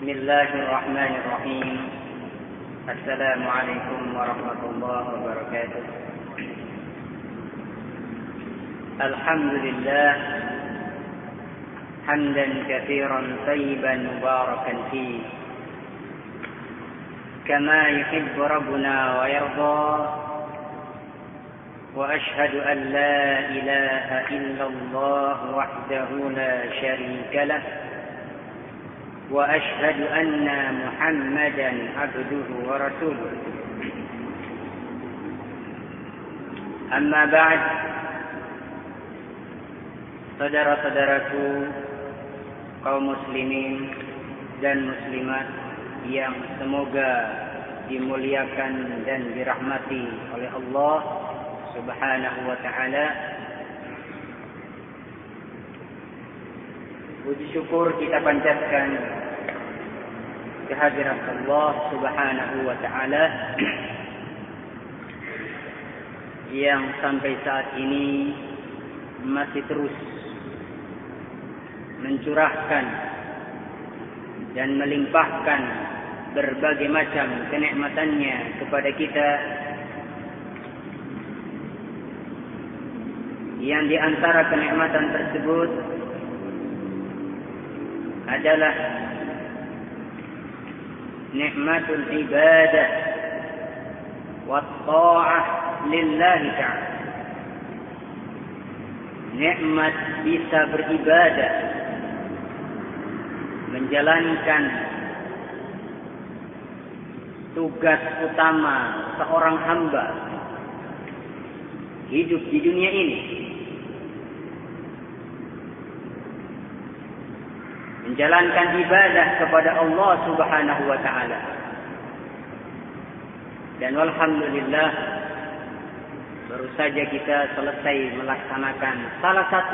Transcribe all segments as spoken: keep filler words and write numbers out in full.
بسم الله الرحمن الرحيم. السلام عليكم ورحمة الله وبركاته. الحمد لله حمدا كثيرا طيبا مباركا فيه كما يحب ربنا ويرضى، وأشهد أن لا إله إلا الله وحده لا شريك له، وأشهد أن محمدا عبده ورسوله. أما بعد، saudara-saudaraku kaum muslimin dan muslimat yang semoga dimuliakan dan dirahmati oleh Allah Subhanahu wa ta'ala. Puji syukur kita panjatkan kehadirat Allah Subhanahu wa ta'ala yang sampai saat ini masih terus mencurahkan dan melimpahkan berbagai macam kenikmatannya kepada kita, yang di antara kenikmatan tersebut adalah nikmatul ibadah wa ta'ah lillahi ta'ala. Nikmat bisa beribadah, menjalankan tugas utama seorang hamba hidup di dunia ini, menjalankan ibadah kepada Allah Subhanahu wa ta'ala. Dan alhamdulillah, baru saja kita selesai melaksanakan salah satu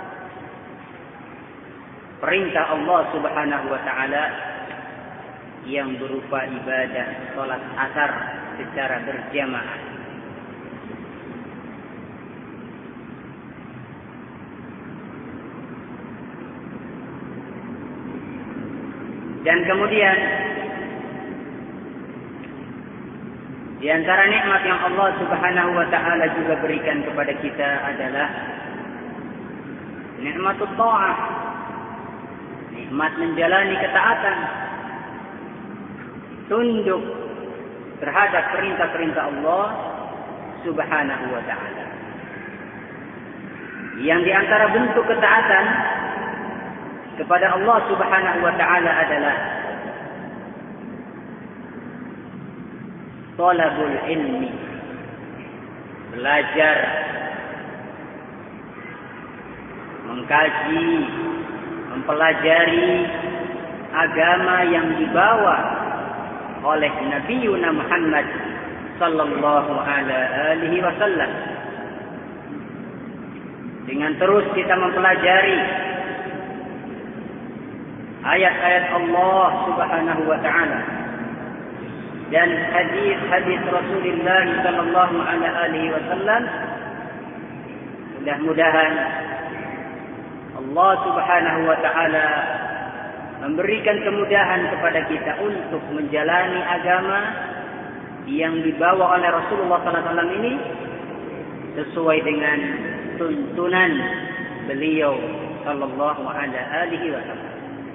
perintah Allah Subhanahu wa ta'ala yang berupa ibadah salat asar secara berjamaah. Dan kemudian di antara nikmat yang Allah Subhanahu wa ta'ala juga berikan kepada kita adalah nikmatul ta'ah, nikmat menjalani ketaatan, tunduk terhadap perintah-perintah Allah Subhanahu wa ta'ala. Yang di antara bentuk ketaatan kepada Allah Subhanahu wa ta'ala adalah talabul ilmi, belajar, mengkaji, mempelajari agama yang dibawa oleh Nabi Muhammad sallallahu alaihi wasallam. Dengan terus kita mempelajari ayat-ayat Allah Subhanahu wa ta'ala dan hadis-hadis Rasulullah sallallahu alaihi wasallam, mudah-mudahan Allah Subhanahu wa ta'ala memberikan kemudahan kepada kita untuk menjalani agama yang dibawa oleh Rasulullah sallallahu alaihi wasallam ini sesuai dengan tuntunan beliau sallallahu alaihi wasallam.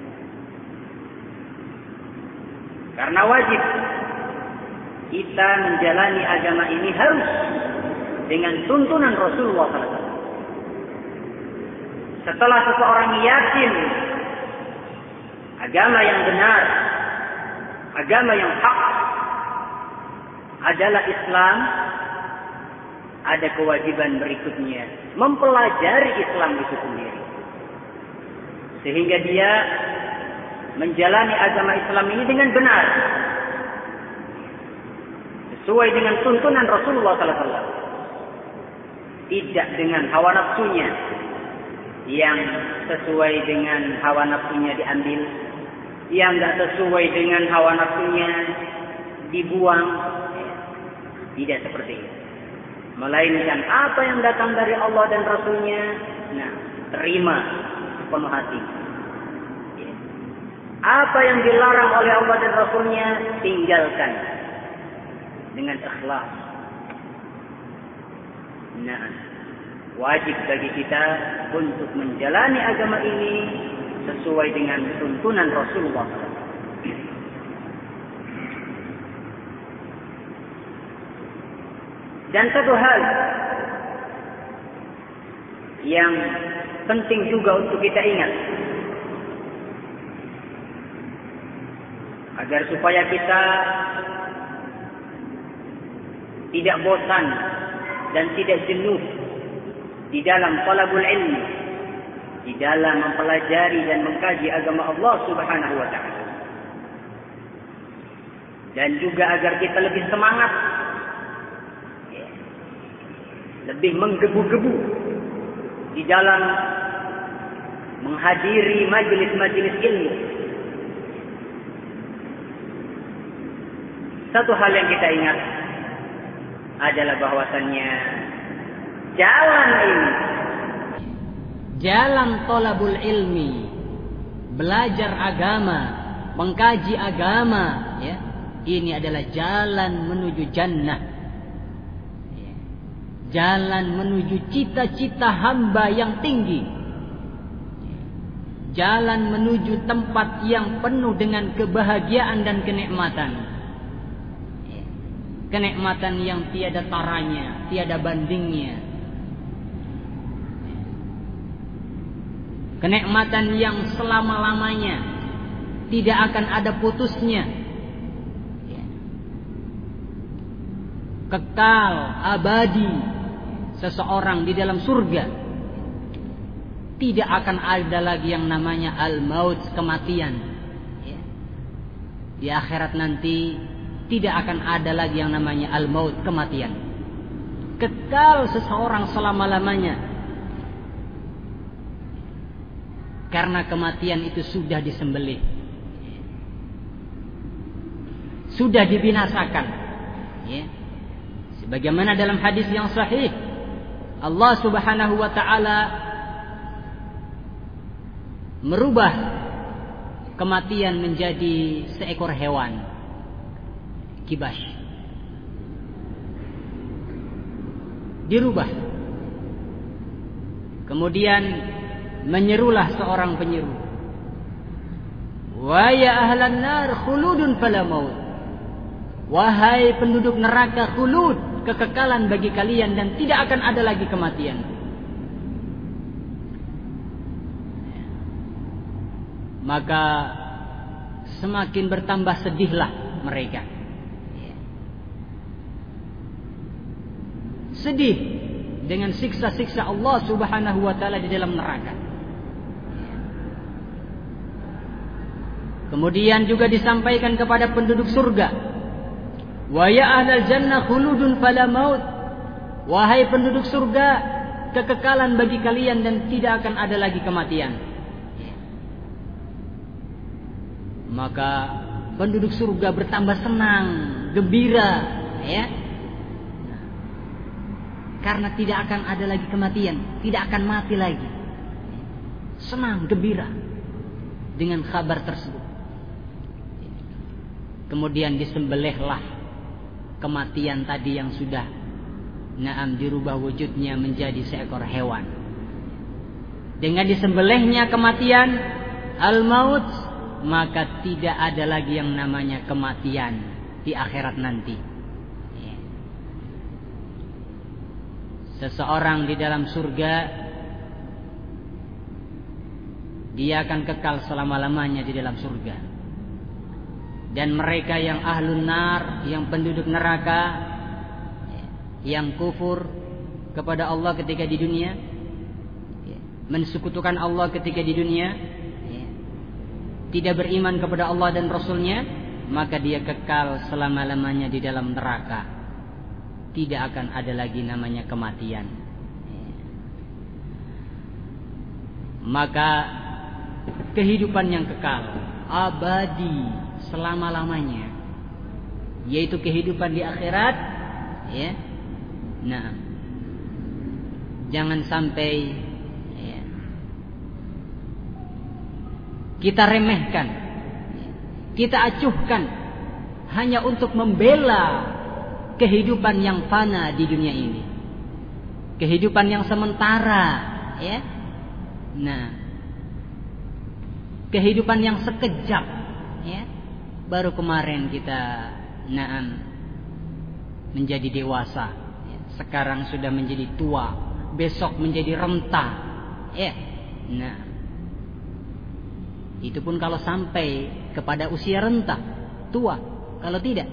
Karena wajib kita menjalani agama ini harus dengan tuntunan Rasulullah sallallahu alaihi wasallam. Setelah seseorang yakin agama yang benar, agama yang hak adalah Islam, ada kewajiban berikutnya mempelajari Islam itu sendiri, sehingga dia menjalani agama Islam ini dengan benar, sesuai dengan tuntunan Rasulullah sallallahu alaihi wasallam, tidak dengan hawa nafsunya. Yang sesuai dengan hawa nafsunya diambil, yang tidak sesuai dengan hawa nafsunya dibuang. Tidak seperti itu. Melainkan apa yang datang dari Allah dan Rasulnya, nah, terima sepenuh hati. Apa yang dilarang oleh Allah dan Rasulnya, tinggalkan dengan ikhlas. Nah, wajib bagi kita untuk menjalani agama ini sesuai dengan tuntunan Rasulullah. Dan satu hal yang penting juga untuk kita ingat, agar supaya kita tidak bosan dan tidak jenuh di dalam talabul ilmi, di dalam mempelajari dan mengkaji agama Allah Subhanahu wa taala. Dan juga agar kita lebih semangat, lebih menggebu-gebu di dalam menghadiri majelis-majelis ilmu. Satu hal yang kita ingat adalah bahwasannya jalan ini, jalan thalabul ilmi, belajar agama, mengkaji agama, ya, ini adalah jalan menuju jannah, ya, jalan menuju cita-cita hamba yang tinggi, ya, jalan menuju tempat yang penuh dengan kebahagiaan dan kenikmatan. Kenikmatan yang tiada taranya, tiada bandingnya. Kenikmatan yang selama-lamanya, tidak akan ada putusnya. Kekal, abadi, seseorang di dalam surga. Tidak akan ada lagi yang namanya al-maut, kematian. Di akhirat nanti tidak akan ada lagi yang namanya al-maut, kematian. Kekal seseorang selama-lamanya. Karena kematian itu sudah disembelih, sudah dibinasakan, ya. Sebagaimana dalam hadis yang sahih, Allah Subhanahu wa taala merubah kematian menjadi seekor hewan, kibas. Dirubah. Kemudian menyerulah seorang penyeru, wa ya ahlan nar khuludun fala maut. Wahai penduduk neraka, khulud, kekekalan bagi kalian dan tidak akan ada lagi kematian. Maka semakin bertambah sedihlah mereka. Sedih dengan siksa-siksa Allah Subhanahu wa taala di dalam neraka. Kemudian juga disampaikan kepada penduduk surga, wa ya ahlal jannah khuludun fala maut. Wahai penduduk surga, kekekalan bagi kalian dan tidak akan ada lagi kematian. Maka penduduk surga bertambah senang, gembira, ya. Karena tidak akan ada lagi kematian, tidak akan mati lagi. Senang, gembira dengan kabar tersebut. Kemudian disembelihlah kematian tadi yang sudah naam dirubah wujudnya menjadi seekor hewan. Dengan disembelihnya kematian, al-maut, maka tidak ada lagi yang namanya kematian di akhirat nanti. Seseorang di dalam surga, dia akan kekal selama-lamanya di dalam surga. Dan mereka yang ahlun nar, yang penduduk neraka, yang kufur kepada Allah ketika di dunia, mensekutukan Allah ketika di dunia, tidak beriman kepada Allah dan Rasulnya, maka dia kekal selama-lamanya di dalam neraka. Tidak akan ada lagi namanya kematian. Maka kehidupan yang kekal, abadi, selama-lamanya, yaitu kehidupan di akhirat, ya. Nah, jangan sampai ya, kita remehkan kita acuhkan hanya untuk membela kehidupan yang fana di dunia ini, kehidupan yang sementara, ya. Nah, kehidupan yang sekejap, ya. Baru kemarin kita naam menjadi dewasa, ya. Sekarang sudah menjadi tua, besok menjadi renta, ya. Nah, itu pun kalau sampai kepada usia renta, tua. Kalau tidak,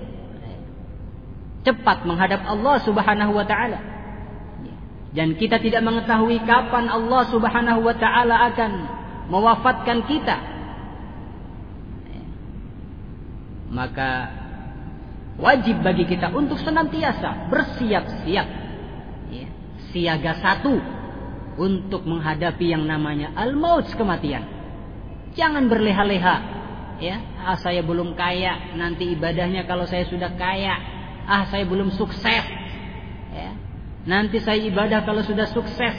cepat menghadap Allah Subhanahu wa taala. Dan kita tidak mengetahui kapan Allah Subhanahu wa taala akan mewafatkan kita. Maka wajib bagi kita untuk senantiasa bersiap-siap, ya, siaga satu untuk menghadapi yang namanya al-maut, kematian. Jangan berleha-leha, ya. Ah, saya belum kaya, nanti ibadahnya kalau saya sudah kaya. Ah, saya belum sukses, ya. Nanti saya ibadah kalau sudah sukses.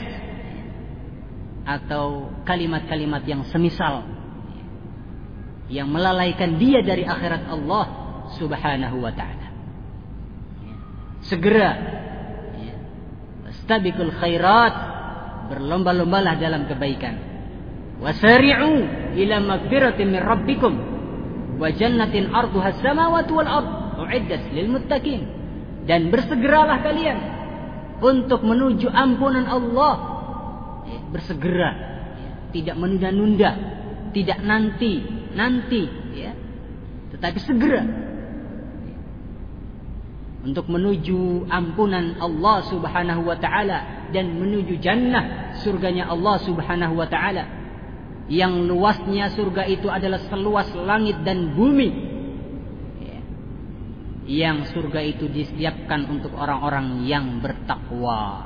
Atau kalimat-kalimat yang semisal, yang melalaikan dia dari akhirat Allah Subhanahu wa ta'ala. Segera, ya, fastabiqul khairat, berlomba-lombalah dalam kebaikan. Wasari'u ila magfiratin min rabbikum wa jannatin arduha as-samawati wal ard u'iddat lil muttaqin. Dan bersegeralah kalian untuk menuju ampunan Allah. Ya, bersegera, ya, tidak menunda-nunda, tidak nanti, nanti, ya, tetapi segera, ya, untuk menuju ampunan Allah Subhanahu wa taala dan menuju jannah, surganya Allah Subhanahu wa taala, yang luasnya surga itu adalah seluas langit dan bumi, ya, yang surga itu disiapkan untuk orang-orang yang bertakwa.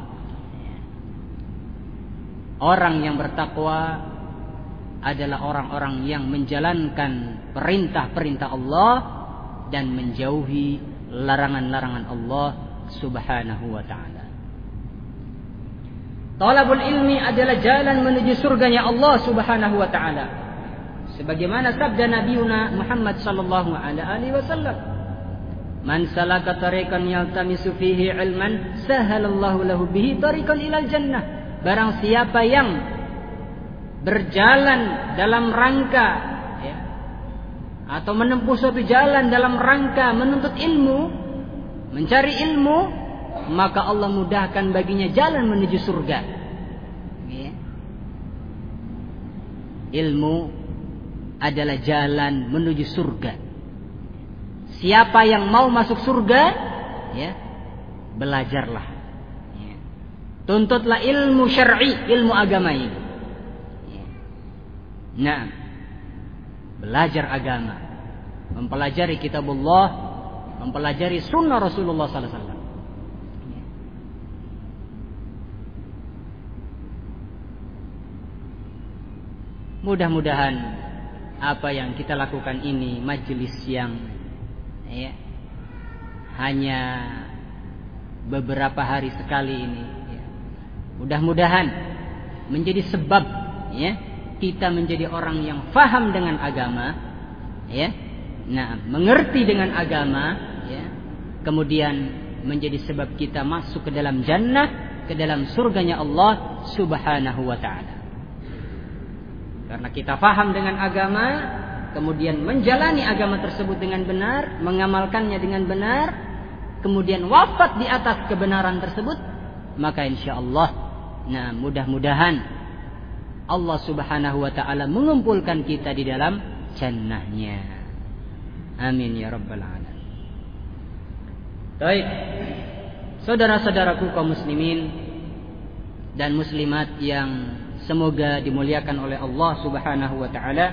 Orang yang bertakwa adalah orang-orang yang menjalankan perintah-perintah Allah dan menjauhi larangan-larangan Allah Subhanahu wa ta'ala. Talabul ilmi adalah jalan menuju surganya Allah Subhanahu wa ta'ala. Sebagaimana sabda Nabiuna Muhammad sallallahu alaihi wasallam, "Man salaka tariqan yaltamisu fihi ilman, sahalallahu lahu bihi tariqan ilal jannah." Barang siapa yang berjalan dalam rangka, ya, atau menempuh suatu jalan dalam rangka menuntut ilmu, mencari ilmu, maka Allah mudahkan baginya jalan menuju surga. Ya. Ilmu adalah jalan menuju surga. Siapa yang mau masuk surga, ya, belajarlah. Tuntutlah ilmu syar'i, ilmu agama ini. Nah, belajar agama, mempelajari kitabullah, mempelajari sunnah Rasulullah sallallahu alaihi wasallam. Mudah-mudahan apa yang kita lakukan ini majelis yang, ya, hanya beberapa hari sekali ini, mudah-mudahan menjadi sebab, ya, kita menjadi orang yang faham dengan agama, ya, nah, mengerti dengan agama, ya, kemudian menjadi sebab kita masuk ke dalam jannah, ke dalam surganya Allah Subhanahu wa ta'ala. Karena kita faham dengan agama, kemudian menjalani agama tersebut dengan benar, mengamalkannya dengan benar, kemudian wafat di atas kebenaran tersebut, maka insyaallah, nah, mudah-mudahan Allah Subhanahu wa ta'ala mengumpulkan kita di dalam jannahnya. Amin ya rabbal alamin. Baik, saudara-saudaraku kaum muslimin dan muslimat yang semoga dimuliakan oleh Allah Subhanahu wa ta'ala,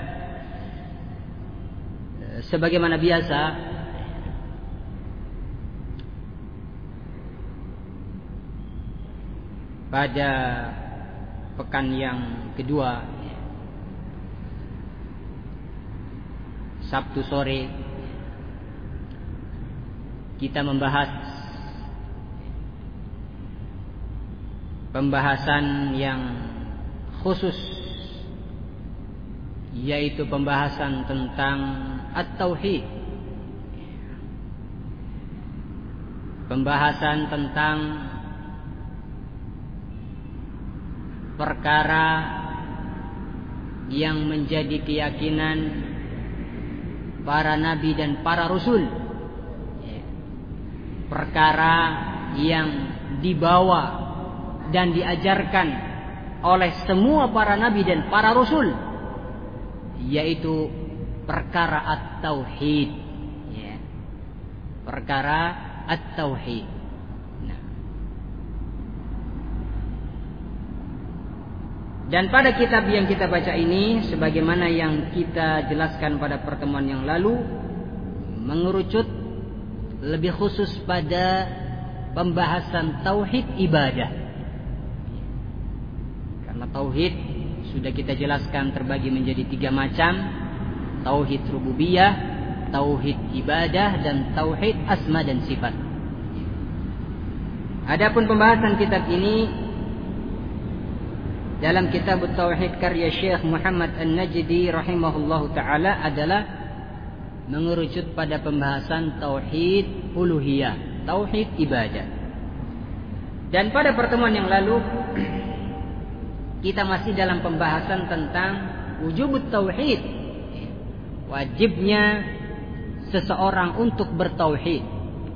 sebagaimana biasa pada pekan yang kedua, Sabtu sore, kita membahas pembahasan yang khusus yaitu pembahasan tentang at-tauhid. Pembahasan tentang perkara yang menjadi keyakinan para nabi dan para rasul, perkara yang dibawa dan diajarkan oleh semua para nabi dan para rasul, yaitu perkara at-tauhid, ya. Perkara at-tauhid. Nah. Dan pada kitab yang kita baca ini, sebagaimana yang kita jelaskan pada pertemuan yang lalu, mengerucut lebih khusus pada pembahasan tauhid ibadah. Karena tauhid sudah kita jelaskan terbagi menjadi tiga macam: tauhid rububiyah, tauhid ibadah, dan tauhid asma dan sifat. Adapun pembahasan kitab ini dalam kitab Tauhid karya Syekh Muhammad An-Najdi rahimahullahu taala adalah mengerucut pada pembahasan tauhid uluhiyah, tauhid ibadah. Dan pada pertemuan yang lalu kita masih dalam pembahasan tentang wujubut tauhid, wajibnya seseorang untuk bertauhid,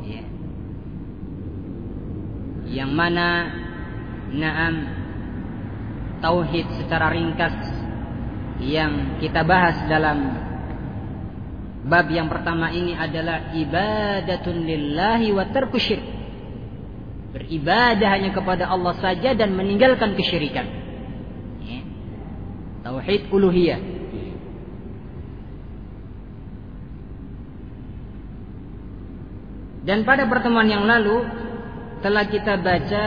yang mana na'am tauhid secara ringkas yang kita bahas dalam bab yang pertama ini adalah ibadatun lillahi wa tarku syirk. Beribadah hanya kepada Allah saja dan meninggalkan kesyirikan. Ya. Tauhid uluhiyah. Dan pada pertemuan yang lalu telah kita baca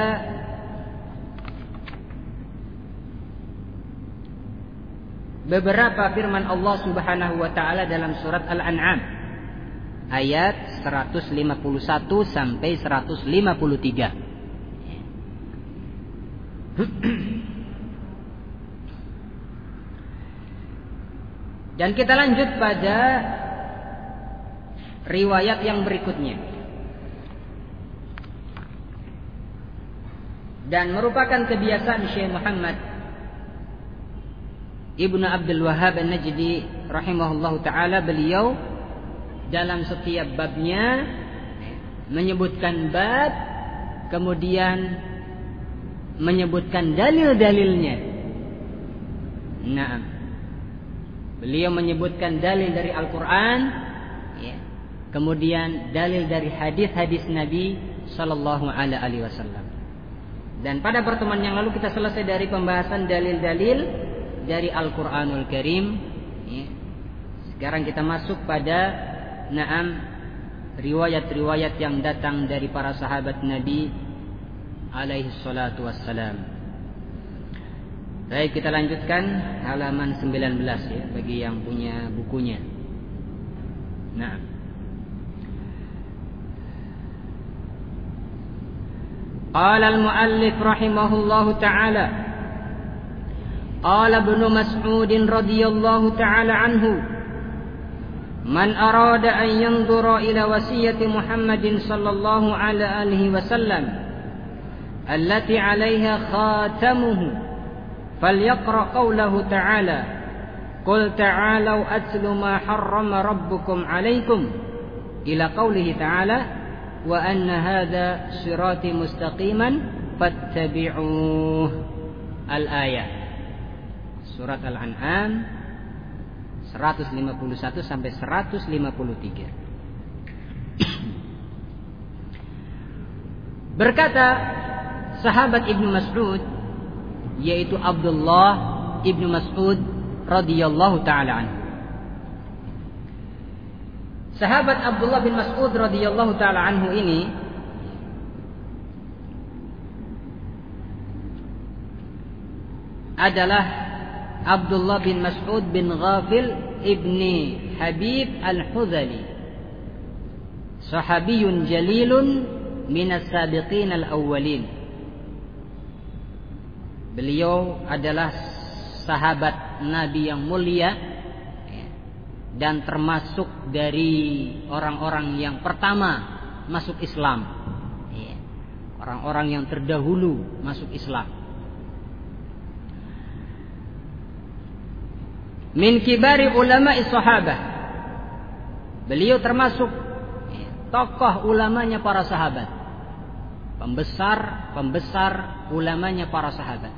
beberapa firman Allah Subhanahu wa taala dalam surat Al-An'am ayat seratus lima puluh satu sampai seratus lima puluh tiga. Dan kita lanjut pada riwayat yang berikutnya. Dan merupakan kebiasaan Syekh Muhammad Ibnu Abdul Wahhab An-Najdi rahimahullahu taala, beliau dalam setiap babnya menyebutkan bab, kemudian menyebutkan dalil-dalilnya. Nah, beliau menyebutkan dalil dari Al-Quran, ya, kemudian dalil dari hadis-hadis Nabi Sallallahu Alaihi Wasallam. Dan pada pertemuan yang lalu kita selesai dari pembahasan dalil-dalil dari Al-Quranul Karim, ya. Sekarang kita masuk pada na'am riwayat-riwayat yang datang dari para sahabat Nabi alaihi salatu wassalam. Baik, kita lanjutkan halaman sembilan belas ya, bagi yang punya bukunya. Nah, qala al-muallif rahimahullahu ta'ala, قال ابن مسعود رضي الله تعالى عنه من أراد أن ينظر إلى وصية محمد صلى الله عليه وسلم التي عليها خاتمه فليقرأ قوله تعالى قل تعالوا أتل ما حرم ربكم عليكم إلى قوله تعالى وأن هذا صراطي مستقيما فاتبعوه الآية. Surat Al-An'am seratus lima puluh satu sampai seratus lima puluh tiga. Berkata sahabat Ibnu Mas'ud, yaitu Abdullah Ibnu Mas'ud radhiyallahu taala anhu. Sahabat Abdullah bin Mas'ud radhiyallahu taala anhu ini adalah Abdullah bin Mas'ud bin Ghafil ibni Habib al-Hudhali, sahabiyun jalilun minas sabiqin al-awwalin. Beliau adalah sahabat Nabi yang mulia dan termasuk dari orang-orang yang pertama masuk Islam, orang-orang yang terdahulu masuk Islam. Min kibari ulama sahabah, beliau termasuk tokoh ulamanya para sahabat, pembesar pembesar ulamanya para sahabat.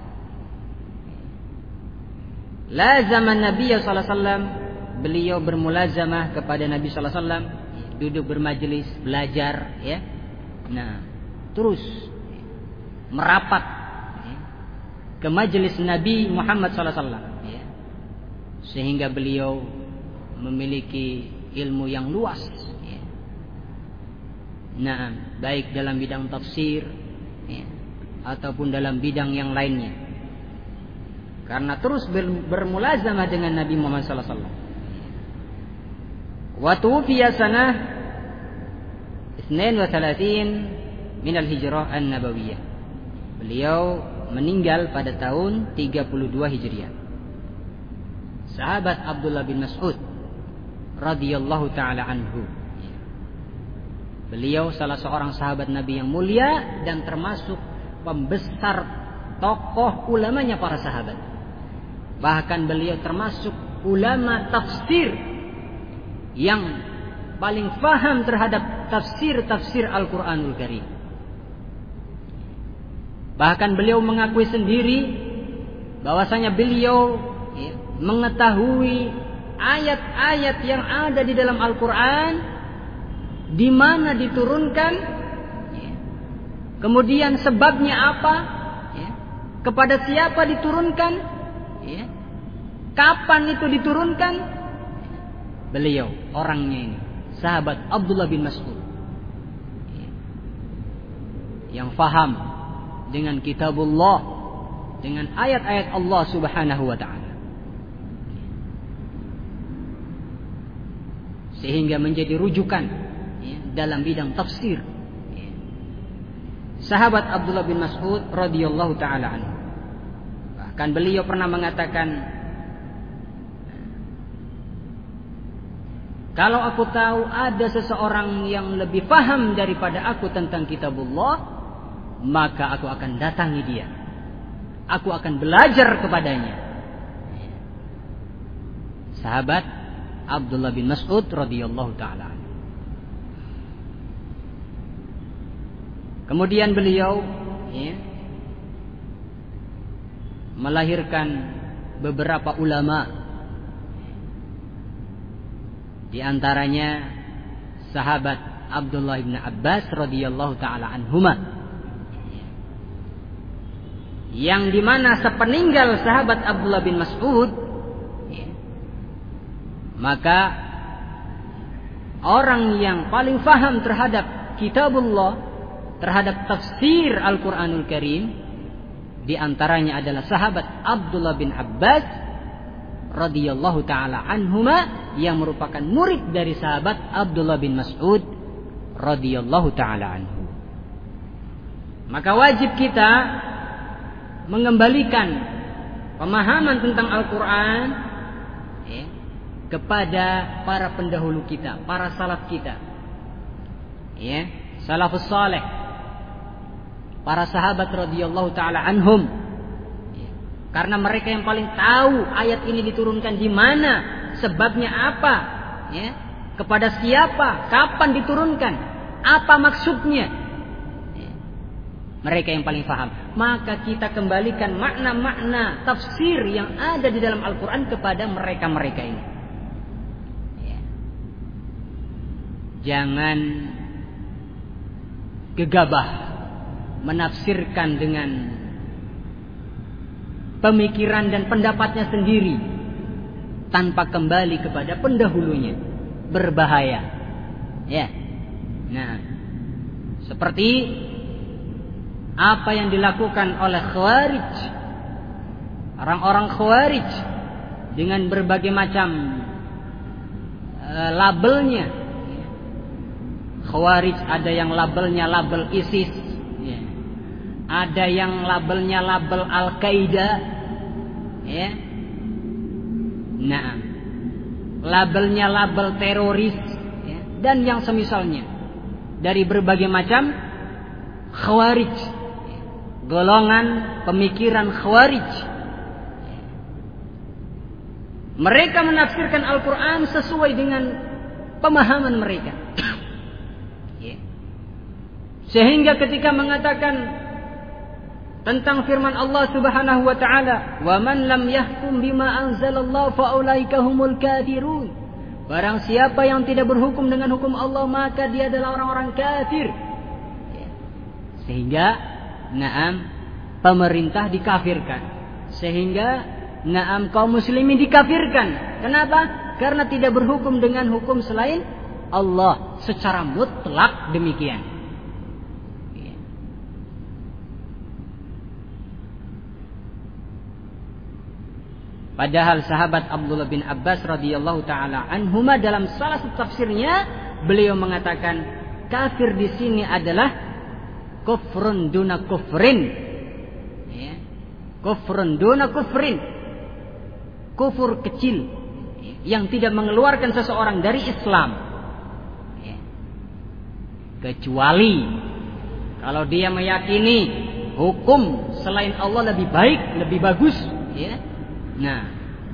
Lazama Nabi sallallahu alaihi wasallam, beliau bermulazamah kepada Nabi sallallahu alaihi wasallam, duduk bermajelis, belajar, ya. Nah, terus merapat ya, ke majelis Nabi Muhammad sallallahu alaihi wasallam, ya. Sehingga beliau memiliki ilmu yang luas, ya. Nah, baik dalam bidang tafsir, ya, ataupun dalam bidang yang lainnya. Karena terus bermulazamah dengan Nabi Muhammad sallallahu alaihi wasallam. Wa tufiya sanah اثنين وثلاثين min al-hijrah an-nabawiyah. Beliau meninggal pada tahun tiga puluh dua Hijriah. Sahabat Abdullah bin Mas'ud radhiyallahu taala anhu. Beliau salah seorang sahabat Nabi yang mulia dan termasuk pembesar tokoh ulamanya para sahabat. Bahkan beliau termasuk ulama tafsir yang paling faham terhadap tafsir-tafsir Al-Quranul Karim. Bahkan beliau mengakui sendiri bahwasanya beliau ya, mengetahui ayat-ayat yang ada di dalam Al-Quran, di mana diturunkan, ya, kemudian sebabnya apa, ya, kepada siapa diturunkan, ya, kapan itu diturunkan. Beliau orangnya ini sahabat Abdullah bin Mas'ud yang faham dengan kitabullah, dengan ayat-ayat Allah Subhanahu wa ta'ala, sehingga menjadi rujukan ya, dalam bidang tafsir. Sahabat Abdullah bin Mas'ud radhiyallahu ta'ala anhu, bahkan beliau pernah mengatakan, kalau aku tahu ada seseorang yang lebih faham daripada aku tentang kitabullah, maka aku akan datangi dia. Aku akan belajar kepadanya. Sahabat Abdullah bin Mas'ud radhiyallahu ta'ala. Kemudian beliau ya, melahirkan beberapa ulama. Di antaranya sahabat Abdullah bin Abbas radhiyallahu taala anhuma, yang dimana sepeninggal sahabat Abdullah bin Mas'ud, maka orang yang paling faham terhadap kitabullah, terhadap tafsir Al-Quranul Karim, di antaranya adalah sahabat Abdullah bin Abbas radhiyallahu taala anhuma, yang merupakan murid dari sahabat Abdullah bin Mas'ud radhiyallahu taala anhu. Maka wajib kita mengembalikan pemahaman tentang Al-Quran ya, kepada para pendahulu kita, para salaf kita, ya, salafus saleh, para sahabat radhiyallahu taala anhum, ya, karena mereka yang paling tahu ayat ini diturunkan di mana, sebabnya apa, ya, kepada siapa, kapan diturunkan, apa maksudnya, ya, mereka yang paling paham. Maka kita kembalikan makna-makna tafsir yang ada di dalam Al-Quran kepada mereka-mereka ini. Ya. Jangan gegabah menafsirkan dengan pemikiran dan pendapatnya sendiri tanpa kembali kepada pendahulunya. Berbahaya. Ya. Nah, seperti apa yang dilakukan oleh Khawarij, orang-orang Khawarij, dengan berbagai macam uh, labelnya. Khawarij ada yang labelnya label ISIS, ya. Ada yang labelnya label Al-Qaeda, ya. Nah, labelnya label teroris, ya, dan yang semisalnya dari berbagai macam khawarij, ya, golongan pemikiran khawarij. Mereka menafsirkan Al-Quran sesuai dengan pemahaman mereka. Ya. Sehingga ketika mengatakan tentang firman Allah Subhanahu wa taala, "Wa man lam yahkum bima anzalallahu fa ulaika humul kafirun." Barang siapa yang tidak berhukum dengan hukum Allah, maka dia adalah orang-orang kafir. Ya. Sehingga na'am pemerintah dikafirkan. Sehingga na'am kaum muslimin dikafirkan. Kenapa? Karena tidak berhukum dengan hukum selain Allah secara mutlak demikian. Ya. Padahal sahabat Abdullah bin Abbas radhiyallahu taala anhuma dalam salah satu tafsirnya beliau mengatakan kafir di sini adalah kufrun duna kufrin. Ya. Kufrun duna kufrin. Kufur kecil yang tidak mengeluarkan seseorang dari Islam, kecuali kalau dia meyakini hukum selain Allah lebih baik, lebih bagus, ya. Nah,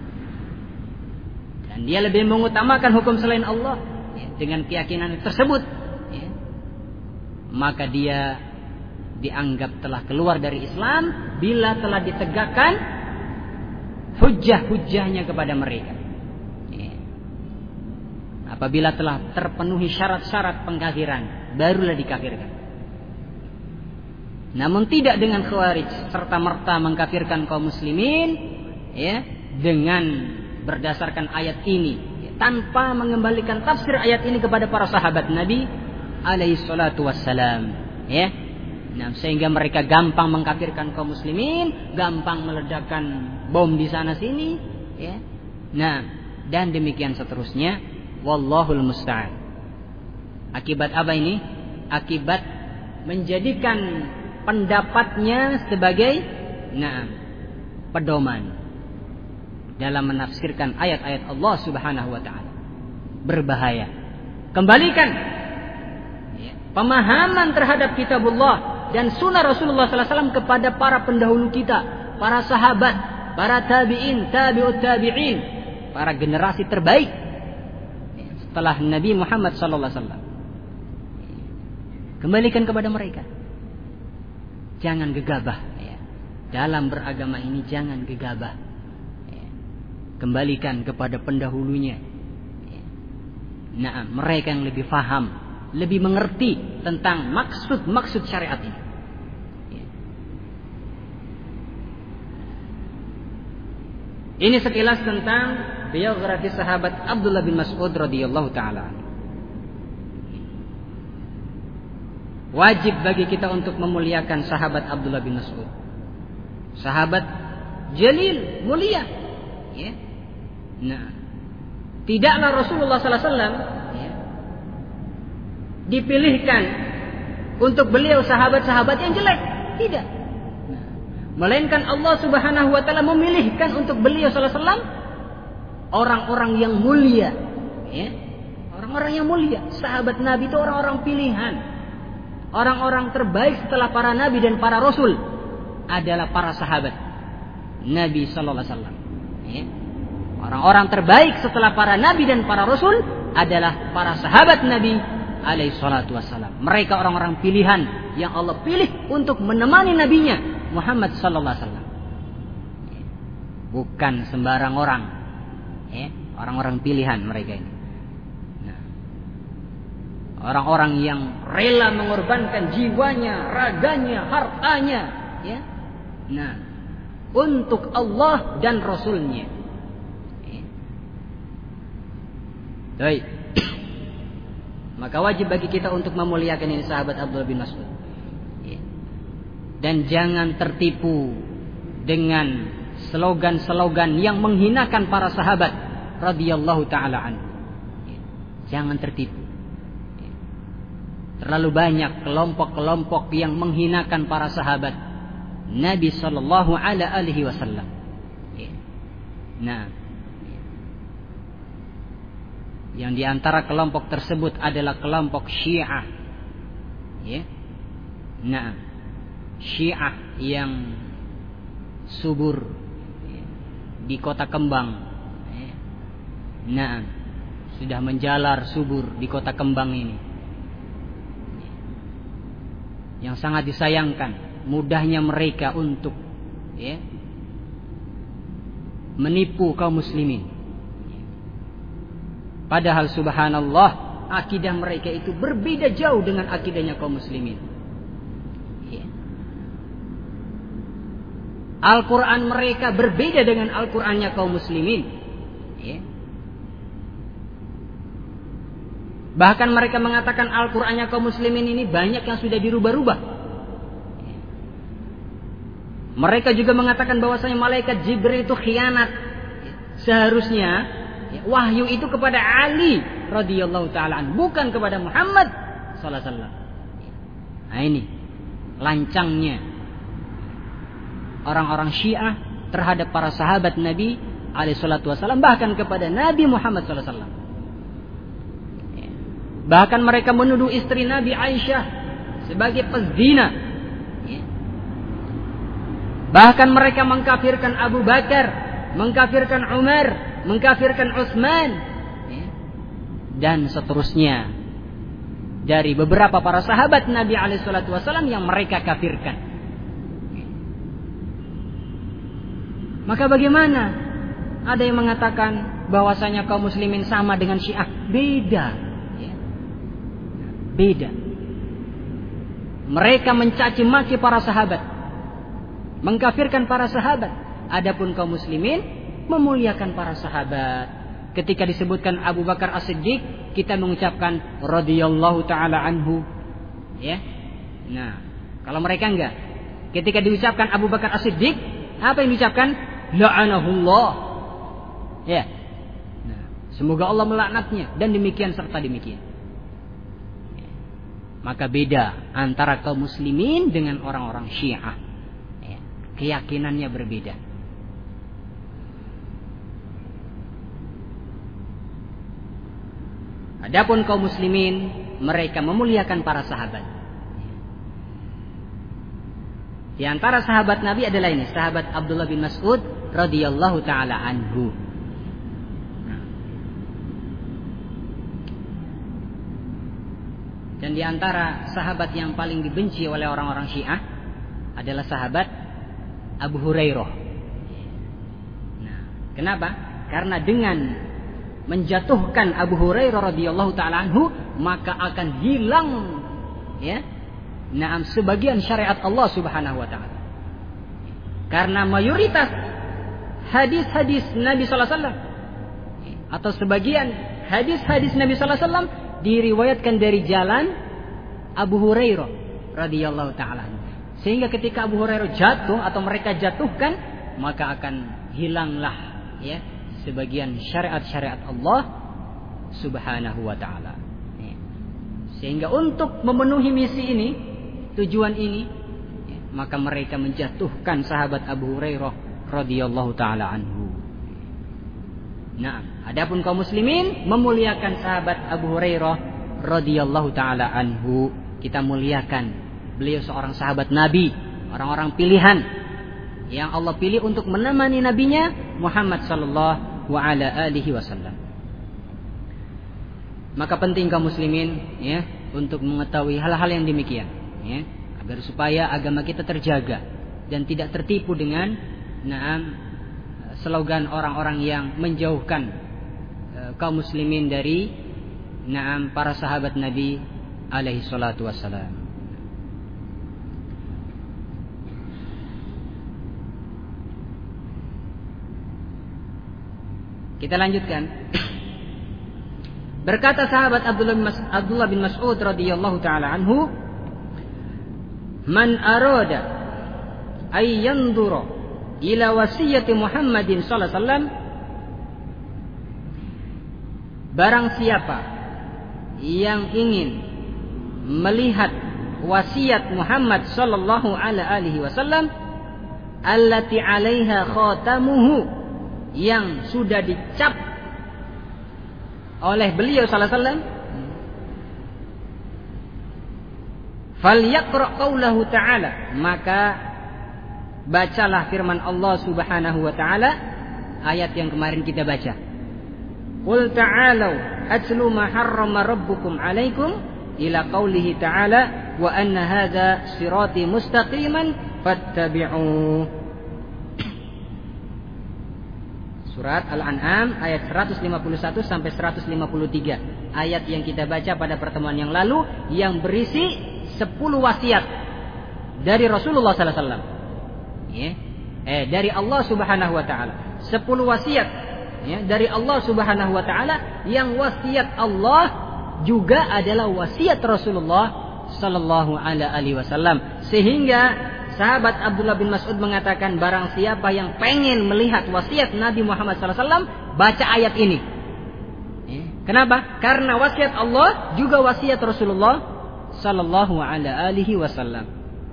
dan dia lebih mengutamakan hukum selain Allah, ya, dengan keyakinan tersebut, ya, maka dia dianggap telah keluar dari Islam bila telah ditegakkan hujjah-hujjahnya kepada mereka. Ya. Apabila telah terpenuhi syarat-syarat pengkafiran, barulah dikafirkan. Namun tidak dengan khawarij serta-merta mengkafirkan kaum muslimin, ya, dengan berdasarkan ayat ini, ya, tanpa mengembalikan tafsir ayat ini kepada para sahabat Nabi alaihi salatu wassalam, ya. Nah, sehingga mereka gampang mengkafirkan kaum muslimin, gampang meledakkan bom di sana sini, ya. Nah, dan demikian seterusnya. Wallahul musta'an. Akibat apa ini? Akibat menjadikan pendapatnya sebagai nah, pedoman dalam menafsirkan ayat-ayat Allah Subhanahu wa taala. Berbahaya. Kembalikan, ya, pemahaman terhadap kitabullah dan sunnah Rasulullah sallallahu alaihi wasallam kepada para pendahulu kita, para sahabat, para tabi'in, tabi'ut tabi'in, para generasi terbaik setelah Nabi Muhammad sallallahu alaihi wasallam. Kembalikan kepada mereka. Jangan gegabah, ya. Dalam beragama ini jangan gegabah, ya. Kembalikan kepada pendahulunya, ya. Nah, mereka yang lebih faham, lebih mengerti tentang maksud-maksud syariat ini. Ya. Ini sekilas tentang biografi sahabat Abdullah bin Mas'ud radhiyallahu taala. Wajib bagi kita untuk memuliakan sahabat Abdullah bin Mas'ud. Sahabat jalil, mulia. Ya. Nah, tidaklah Rasulullah sallallahu alaihi wasallam, ya, dipilihkan untuk beliau sahabat-sahabat yang jelek. Tidak. Nah, melainkan Allah Subhanahu wa taala memilihkan untuk beliau sallallahu alaihi wasallam orang-orang yang mulia. Ya. Orang-orang yang mulia. Sahabat Nabi itu orang-orang pilihan. Orang-orang terbaik setelah para nabi dan para rasul adalah para sahabat Nabi sallallahu alaihi wasallam. Ya. Orang-orang terbaik setelah para nabi dan para rasul adalah para sahabat Nabi alaihi salatu wasallam. Mereka orang-orang pilihan yang Allah pilih untuk menemani nabinya Muhammad sallallahu alaihi wasallam. Ya. Bukan sembarang orang. Ya. Orang-orang pilihan mereka ini. Orang-orang yang rela mengorbankan jiwanya, raganya, hartanya, ya. Nah, untuk Allah dan Rasulnya. Ya. Baik. Maka wajib bagi kita untuk memuliakan ini sahabat Abdullah bin Mas'ud. Ya. Dan jangan tertipu dengan slogan-slogan yang menghinakan para sahabat radhiyallahu taala anhu. Ya. Jangan tertipu. Terlalu banyak kelompok-kelompok yang menghinakan para sahabat Nabi sallallahu alaihi wasallam. Nah, Yang di antara kelompok tersebut adalah kelompok Syiah. Ya. Nah, Syiah yang subur ya, di Kota Kembang. Ya. Nah, sudah menjalar subur di Kota Kembang ini. Ya. Yang sangat disayangkan mudahnya mereka untuk ya, menipu kaum muslimin. Padahal subhanallah, akidah mereka itu berbeda jauh dengan akidahnya kaum muslimin. Ya. Al-Quran mereka berbeda dengan Al-Qurannya kaum muslimin. Ya. Bahkan mereka mengatakan Al-Qurannya kaum muslimin ini banyak yang sudah dirubah-rubah. Ya. Mereka juga mengatakan bahwasanya malaikat Jibril itu khianat. Ya. Seharusnya ya, wahyu itu kepada Ali radhiyallahu taala an, bukan kepada Muhammad sallallahu alaihi wasallam. Nah ini lancangnya orang-orang Syiah terhadap para sahabat Nabi alaihi salatu wasallam, bahkan kepada Nabi Muhammad sallallahu alaihi wasallam. Bahkan mereka menuduh istri Nabi Aisyah sebagai pezina. Bahkan mereka mengkafirkan Abu Bakar, mengkafirkan Umar, mengkafirkan Utsman, dan seterusnya dari beberapa para sahabat Nabi alaihi salatu wasallam yang mereka kafirkan. Maka bagaimana? Ada yang mengatakan bahwasanya kaum muslimin sama dengan Syiah. Beda. Ya. Beda. Mereka mencaci maki para sahabat, mengkafirkan para sahabat. Adapun kaum muslimin memuliakan para sahabat. Ketika disebutkan Abu Bakar As-Siddiq, kita mengucapkan radhiyallahu taala anhu. Ya. Nah, kalau mereka enggak. Ketika diucapkan Abu Bakar As-Siddiq, apa yang diucapkan? La'anahullah. Ya. Nah, semoga Allah melaknatnya, dan demikian serta demikian. Ya. Maka beda antara kaum muslimin dengan orang-orang Syiah. Ya. Keyakinannya berbeda. Adapun kaum muslimin, mereka memuliakan para sahabat. Di antara sahabat Nabi adalah ini, sahabat Abdullah bin Mas'ud radhiyallahu taala anhu. Dan di antara sahabat yang paling dibenci oleh orang-orang Syiah adalah sahabat Abu Hurairah. Nah, kenapa? Karena dengan menjatuhkan Abu Hurairah radhiyallahu taala anhu, maka akan hilang ya, naam sebagian syariat Allah Subhanahu wa taala. Karena mayoritas hadis-hadis Nabi sallallahu alaihi wasallam atau sebagian hadis-hadis Nabi sallallahu alaihi wasallam diriwayatkan dari jalan Abu Hurairah radhiyallahu taala anhu. Sehingga ketika Abu Hurairah jatuh atau mereka jatuhkan, maka akan hilanglah ya sebagian syariat-syariat Allah Subhanahu wa taala. Sehingga untuk memenuhi misi ini, tujuan ini, maka mereka menjatuhkan sahabat Abu Hurairah radhiyallahu taala anhu. Nah, adapun kaum muslimin memuliakan sahabat Abu Hurairah radhiyallahu taala anhu. Kita muliakan beliau, seorang sahabat Nabi, orang-orang pilihan yang Allah pilih untuk menemani nabinya Muhammad sallallahu wa ala alihi wasallam. Maka penting kaum muslimin ya untuk mengetahui hal-hal yang demikian ya, agar supaya agama kita terjaga dan tidak tertipu dengan naam slogan orang-orang yang menjauhkan e, kaum muslimin dari naam para sahabat Nabi alaihi salatu wassalam. Kita lanjutkan. Berkata sahabat Abdullah bin Mas'ud radhiyallahu taala anhu, "Man arada ay yanzura ila wasiyati Muhammadin sallallahu alaihi wasallam," barang siapa yang ingin melihat wasiat Muhammad sallallahu alaihi wasallam, allati 'alaiha khatamuhu, yang sudah dicap oleh beliau sallallahu alaihi wasallam, falyaqra' qaulahu ta'ala, maka bacalah firman Allah Subhanahu wa taala, ayat yang kemarin kita baca. Qul ta'alu atlu ma harrama rabbukum 'alaikum ila qaulihi ta'ala wa anna hadza sirati mustaqiman fattabi'u. Surat Al-An'am ayat seratus lima puluh satu sampai seratus lima puluh tiga. Ayat yang kita baca pada pertemuan yang lalu yang berisi sepuluh wasiat dari Rasulullah sallallahu alaihi wasallam. Ya. Eh dari Allah Subhanahu wa taala. sepuluh wasiat ya, dari Allah Subhanahu wa taala, yang wasiat Allah juga adalah wasiat Rasulullah sallallahu alaihi wasallam. Sehingga sahabat Abdullah bin Mas'ud mengatakan, barang siapa yang pengen melihat wasiat Nabi Muhammad sallallahu alaihi wasallam, baca ayat ini. Ya. Kenapa? Karena wasiat Allah juga wasiat Rasulullah sallallahu alaihi wasallam.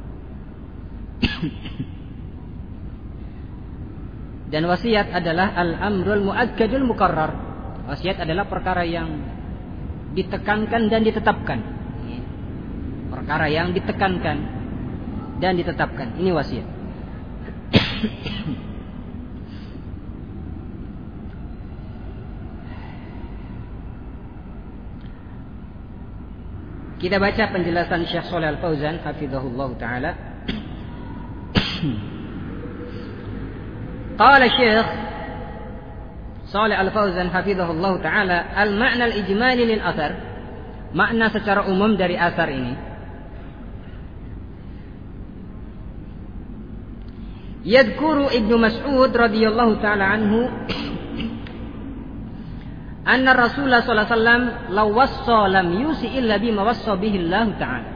Dan wasiat adalah al-amrul muakkadul mukarrar. Wasiat adalah perkara yang ditekankan dan ditetapkan. Perkara yang ditekankan dan ditetapkan. Ini wasiat. Kita baca penjelasan Syekh Shalih Al-Fauzan hafizahullah taala. Qala Syekh Shalih Al-Fauzan hafizahullah taala, al-ma'na al-ijmali lil athar, makna secara umum dari asar ini, yadhkuru Ibnu Mas'ud radhiyallahu taala anhu anna Rasulullah sallallahu alaihi wasallam law wassa lam yusi illa bima wassa bihi Allah taala.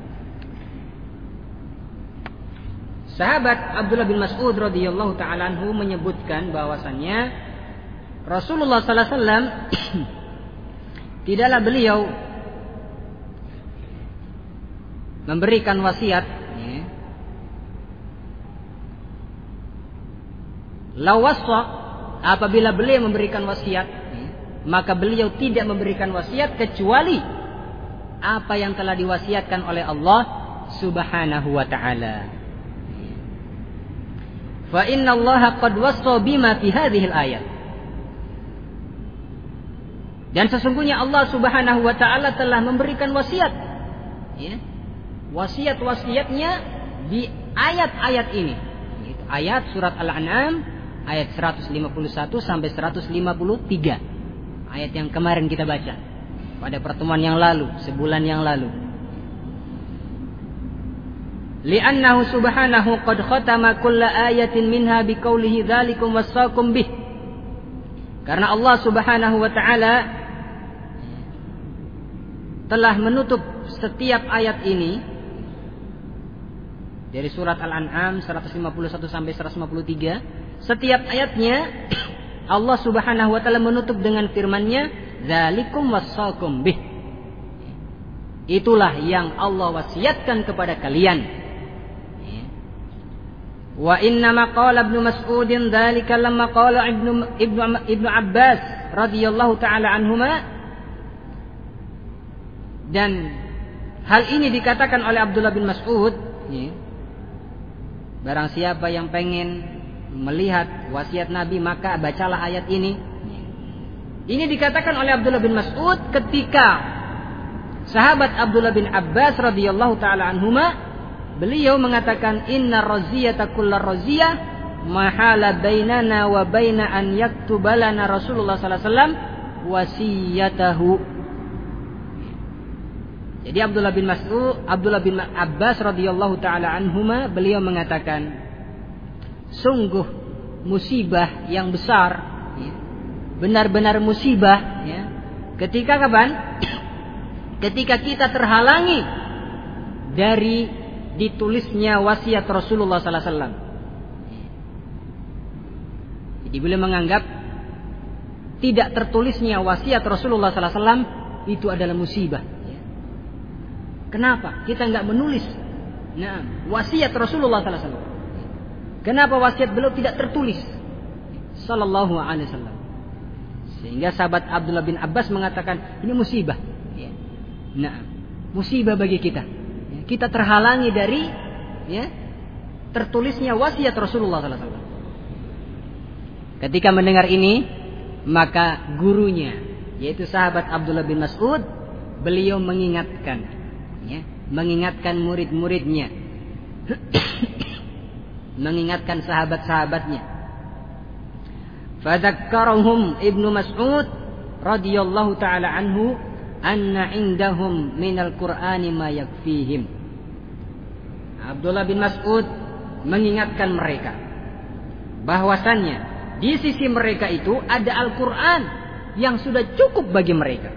Sahabat Abdullah bin Mas'ud radhiyallahu taala anhu menyebutkan bahwasannya Rasulullah sallallahu alaihi wasallam tidaklah beliau memberikan wasiat ya, law wassa, apabila beliau memberikan wasiat ya, maka beliau tidak memberikan wasiat kecuali apa yang telah diwasiatkan oleh Allah Subhanahu wa taala. Fa inna Allah qad wassa bima fi hadhihi al-ayat. Dan sesungguhnya Allah Subhanahu wa taala telah memberikan wasiat. Ya. Wasiat-wasiatnya di ayat-ayat ini. Ayat surat Al-An'am ayat seratus lima puluh satu sampai seratus lima puluh tiga. Ayat yang kemarin kita baca pada pertemuan yang lalu, sebulan yang lalu. Li'annahu subhanahu qad khatama kulla ayatin minha biqaulihi dzalikum wassaqum bih. Karena Allah Subhanahu wa taala telah menutup setiap ayat ini dari surat Al-An'am seratus lima puluh satu sampai seratus lima puluh tiga. Setiap ayatnya Allah Subhanahu wa taala menutup dengan firman-Nya, dzalikum wassaqum bih. Itulah yang Allah wasiatkan kepada kalian. Wa inna ma qala Ibnu Mas'udin dzalika lamma qala Ibnu Ibnu Ibnu Abbas radhiyallahu taala anhuma, dan hal ini dikatakan oleh Abdullah bin Mas'ud ya, barang siapa yang pengen melihat wasiat Nabi maka bacalah ayat ini. Ini dikatakan oleh Abdullah bin Mas'ud ketika sahabat Abdullah bin Abbas radhiyallahu taala anhuma, beliau mengatakan, inna raziyata kullar raziyah mahala bainana wa baina an yaktuba lana Rasulullah sallallahu alaihi wasallam wasiyatahu. Jadi Abdullah bin Mas'ud, Abdullah bin Abbas radhiyallahu taala anhuma, beliau mengatakan, sungguh musibah yang besar, benar-benar musibah ya, ketika kapan? Ketika kita terhalangi dari ditulisnya wasiat Rasulullah sallallahu alaihi wasallam. Jadi beliau menganggap tidak tertulisnya wasiat Rasulullah sallallahu alaihi wasallam itu adalah musibah. Kenapa? Kita enggak menulis nah, wasiat Rasulullah sallallahu alaihi wasallam. Kenapa wasiat beliau tidak tertulis? Sallallahu alaihi wasallam. Sehingga sahabat Abdullah bin Abbas mengatakan, ini musibah. Ya. Nah, musibah bagi kita. Ya, kita terhalangi dari ya, tertulisnya wasiat Rasulullah sallallahu alaihi wasallam. Ketika mendengar ini, maka gurunya, yaitu sahabat Abdullah bin Mas'ud, beliau mengingatkan, ya, mengingatkan murid-muridnya, mengingatkan sahabat-sahabatnya. Fadzakkarahum Ibnu Mas'ud radhiyallahu taala anhu anna indahum minal Qur'ani ma yakfihim. Abdullah bin Mas'ud mengingatkan mereka bahwasannya di sisi mereka itu ada Al-Qur'an yang sudah cukup bagi mereka.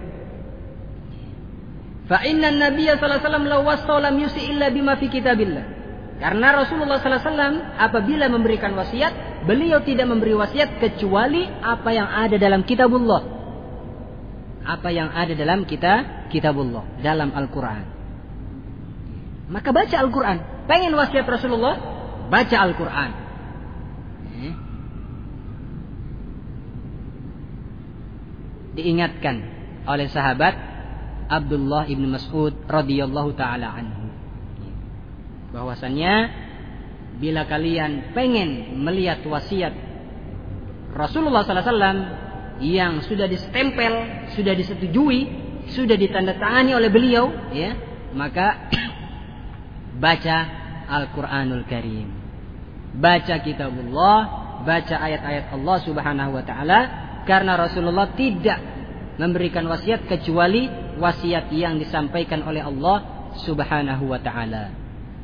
Fa inna Nabiyya sallallahu alaihi wasallam law wassa lam yusi illa bima fi kitabillah. Karena Rasulullah sallallahu alaihi wasallam apabila memberikan wasiat, beliau tidak memberi wasiat kecuali apa yang ada dalam kitabullah. Apa yang ada dalam kita kitabullah, dalam Al-Qur'an. Maka baca Al-Qur'an. Pengen wasiat Rasulullah, baca Al-Qur'an. Diingatkan oleh sahabat Abdullah ibn Mas'ud radhiyallahu taala anhu, bahwasannya bila kalian pengen melihat wasiat Rasulullah sallallahu alaihi wasallam yang sudah distempel, sudah disetujui, sudah ditandatangani oleh beliau, ya, maka baca Al-Qur'anul Karim, baca kitabullah, baca ayat-ayat Allah Subhanahu wa taala, karena Rasulullah tidak memberikan wasiat kecuali wasiat yang disampaikan oleh Allah Subhanahu wa taala.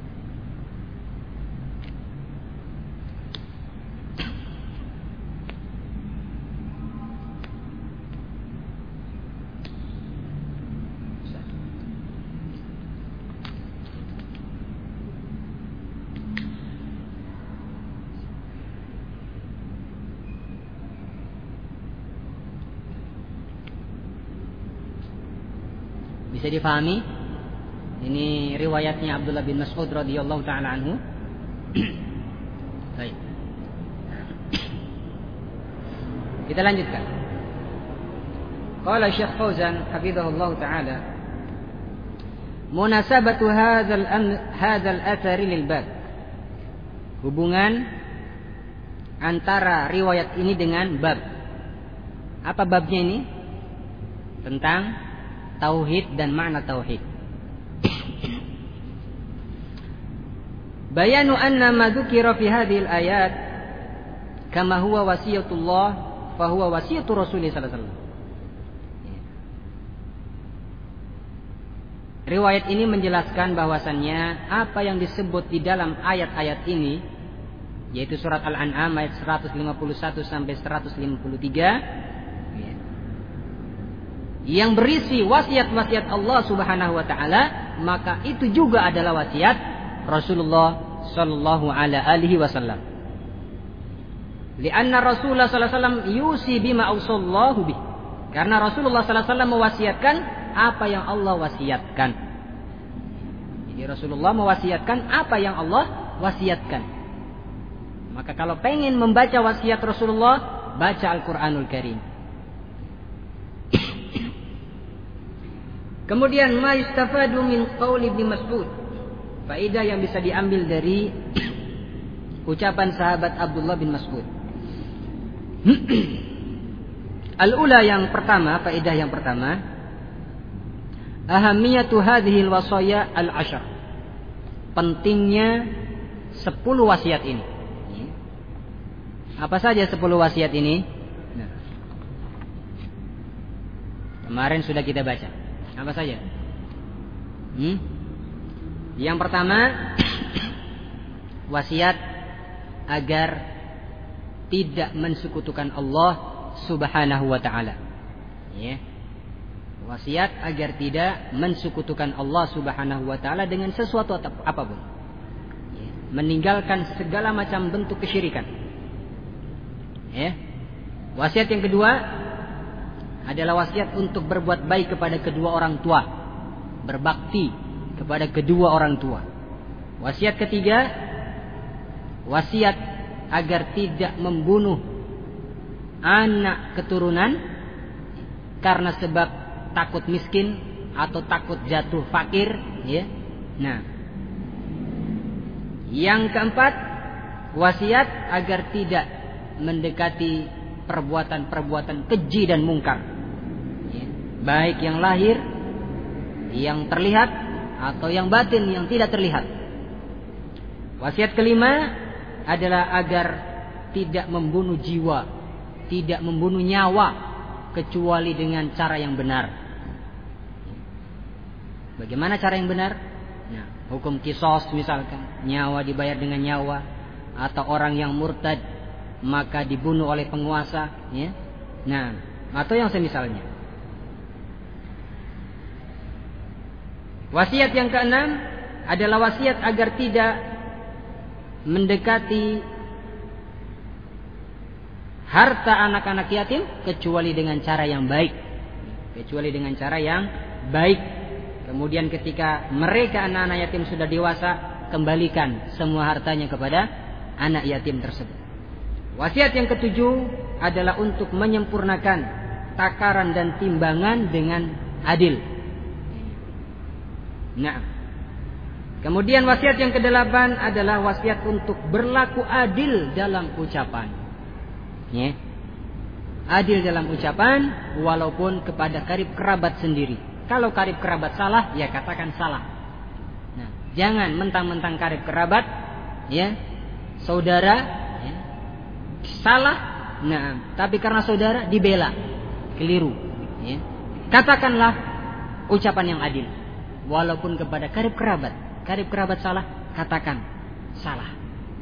Bisa difahami? Ini riwayatnya Abdullah bin Mas'ud radhiyallahu taala anhu. Baik. Kita lanjutkan. Qala Syekh Fauzan hafizahullah taala, munasabatu hadzal hadzal athari lil bab. Hubungan antara riwayat ini dengan bab. Apa babnya ini? Tentang tauhid dan makna tauhid. Bayanu anna ma dzukira fi hadhil ayat kama huwa wasiyatullah fa huwa wasiyatu Rasulullah sallallahu alaihi wasallam. Riwayat ini menjelaskan bahwasannya apa yang disebut di dalam ayat-ayat ini, yaitu surat Al-An'am ayat seratus lima puluh satu sampai seratus lima puluh tiga, yang berisi wasiat-wasiat Allah Subhanahu wa taala, maka itu juga adalah wasiat Rasulullah sallallahu alaihi wasallam. Lianna Rasulullah sallallahu alaihi wasallam yusi bima ausallahu bih. Karena Rasulullah sallallahu alaihi wasallam mewasiatkan apa yang Allah wasiatkan. Jadi Rasulullah mewasiatkan apa yang Allah wasiatkan. Maka kalau pengen membaca wasiat Rasulullah, baca Al-Qur'anul Karim. Kemudian ma yustafadu min qauli Ibnu Mas'ud. Faedah yang bisa diambil dari ucapan sahabat Abdullah bin Mas'ud. Al-ula, yang pertama, faedah yang pertama, ahamiyatu hadhil wasaya al-ashar. Pentingnya sepuluh wasiat ini. Apa saja sepuluh wasiat ini? Kemarin sudah kita baca. Apa saja? Hmm? Yang pertama, wasiat agar tidak mensekutukan Allah Subhanahu wa taala. Ya. Wasiat agar tidak mensekutukan Allah Subhanahu wa taala dengan sesuatu apapun. Ya. Meninggalkan segala macam bentuk kesyirikan. Ya. Wasiat yang kedua adalah wasiat untuk berbuat baik kepada kedua orang tua, berbakti kepada kedua orang tua. Wasiat ketiga, wasiat agar tidak membunuh anak keturunan karena sebab takut miskin atau takut jatuh fakir, ya. Nah, yang keempat, wasiat agar tidak mendekati perbuatan-perbuatan keji dan mungkar, ya. Baik yang lahir, yang terlihat, atau yang batin yang tidak terlihat. Wasiat kelima adalah agar tidak membunuh jiwa, tidak membunuh nyawa, kecuali dengan cara yang benar. Bagaimana cara yang benar? Nah, hukum kisos misalkan, nyawa dibayar dengan nyawa, atau orang yang murtad maka dibunuh oleh penguasa, ya. Nah, atau yang semisalnya. Wasiat yang keenam adalah wasiat agar tidak mendekati harta anak-anak yatim kecuali dengan cara yang baik. Kecuali dengan cara yang baik. Kemudian ketika mereka anak-anak yatim sudah dewasa, kembalikan semua hartanya kepada anak yatim tersebut. Wasiat yang ketujuh adalah untuk menyempurnakan takaran dan timbangan dengan adil. Nah, kemudian wasiat yang kedelapan adalah wasiat untuk berlaku adil dalam ucapan. Ya. Adil dalam ucapan walaupun kepada karib kerabat sendiri. Kalau karib kerabat salah, ya katakan salah. Nah, jangan mentang-mentang karib kerabat, ya, saudara, ya, salah. Nah, tapi karena saudara dibela, keliru. Ya. Katakanlah ucapan yang adil, walaupun kepada karib kerabat. Karib kerabat salah, katakan salah.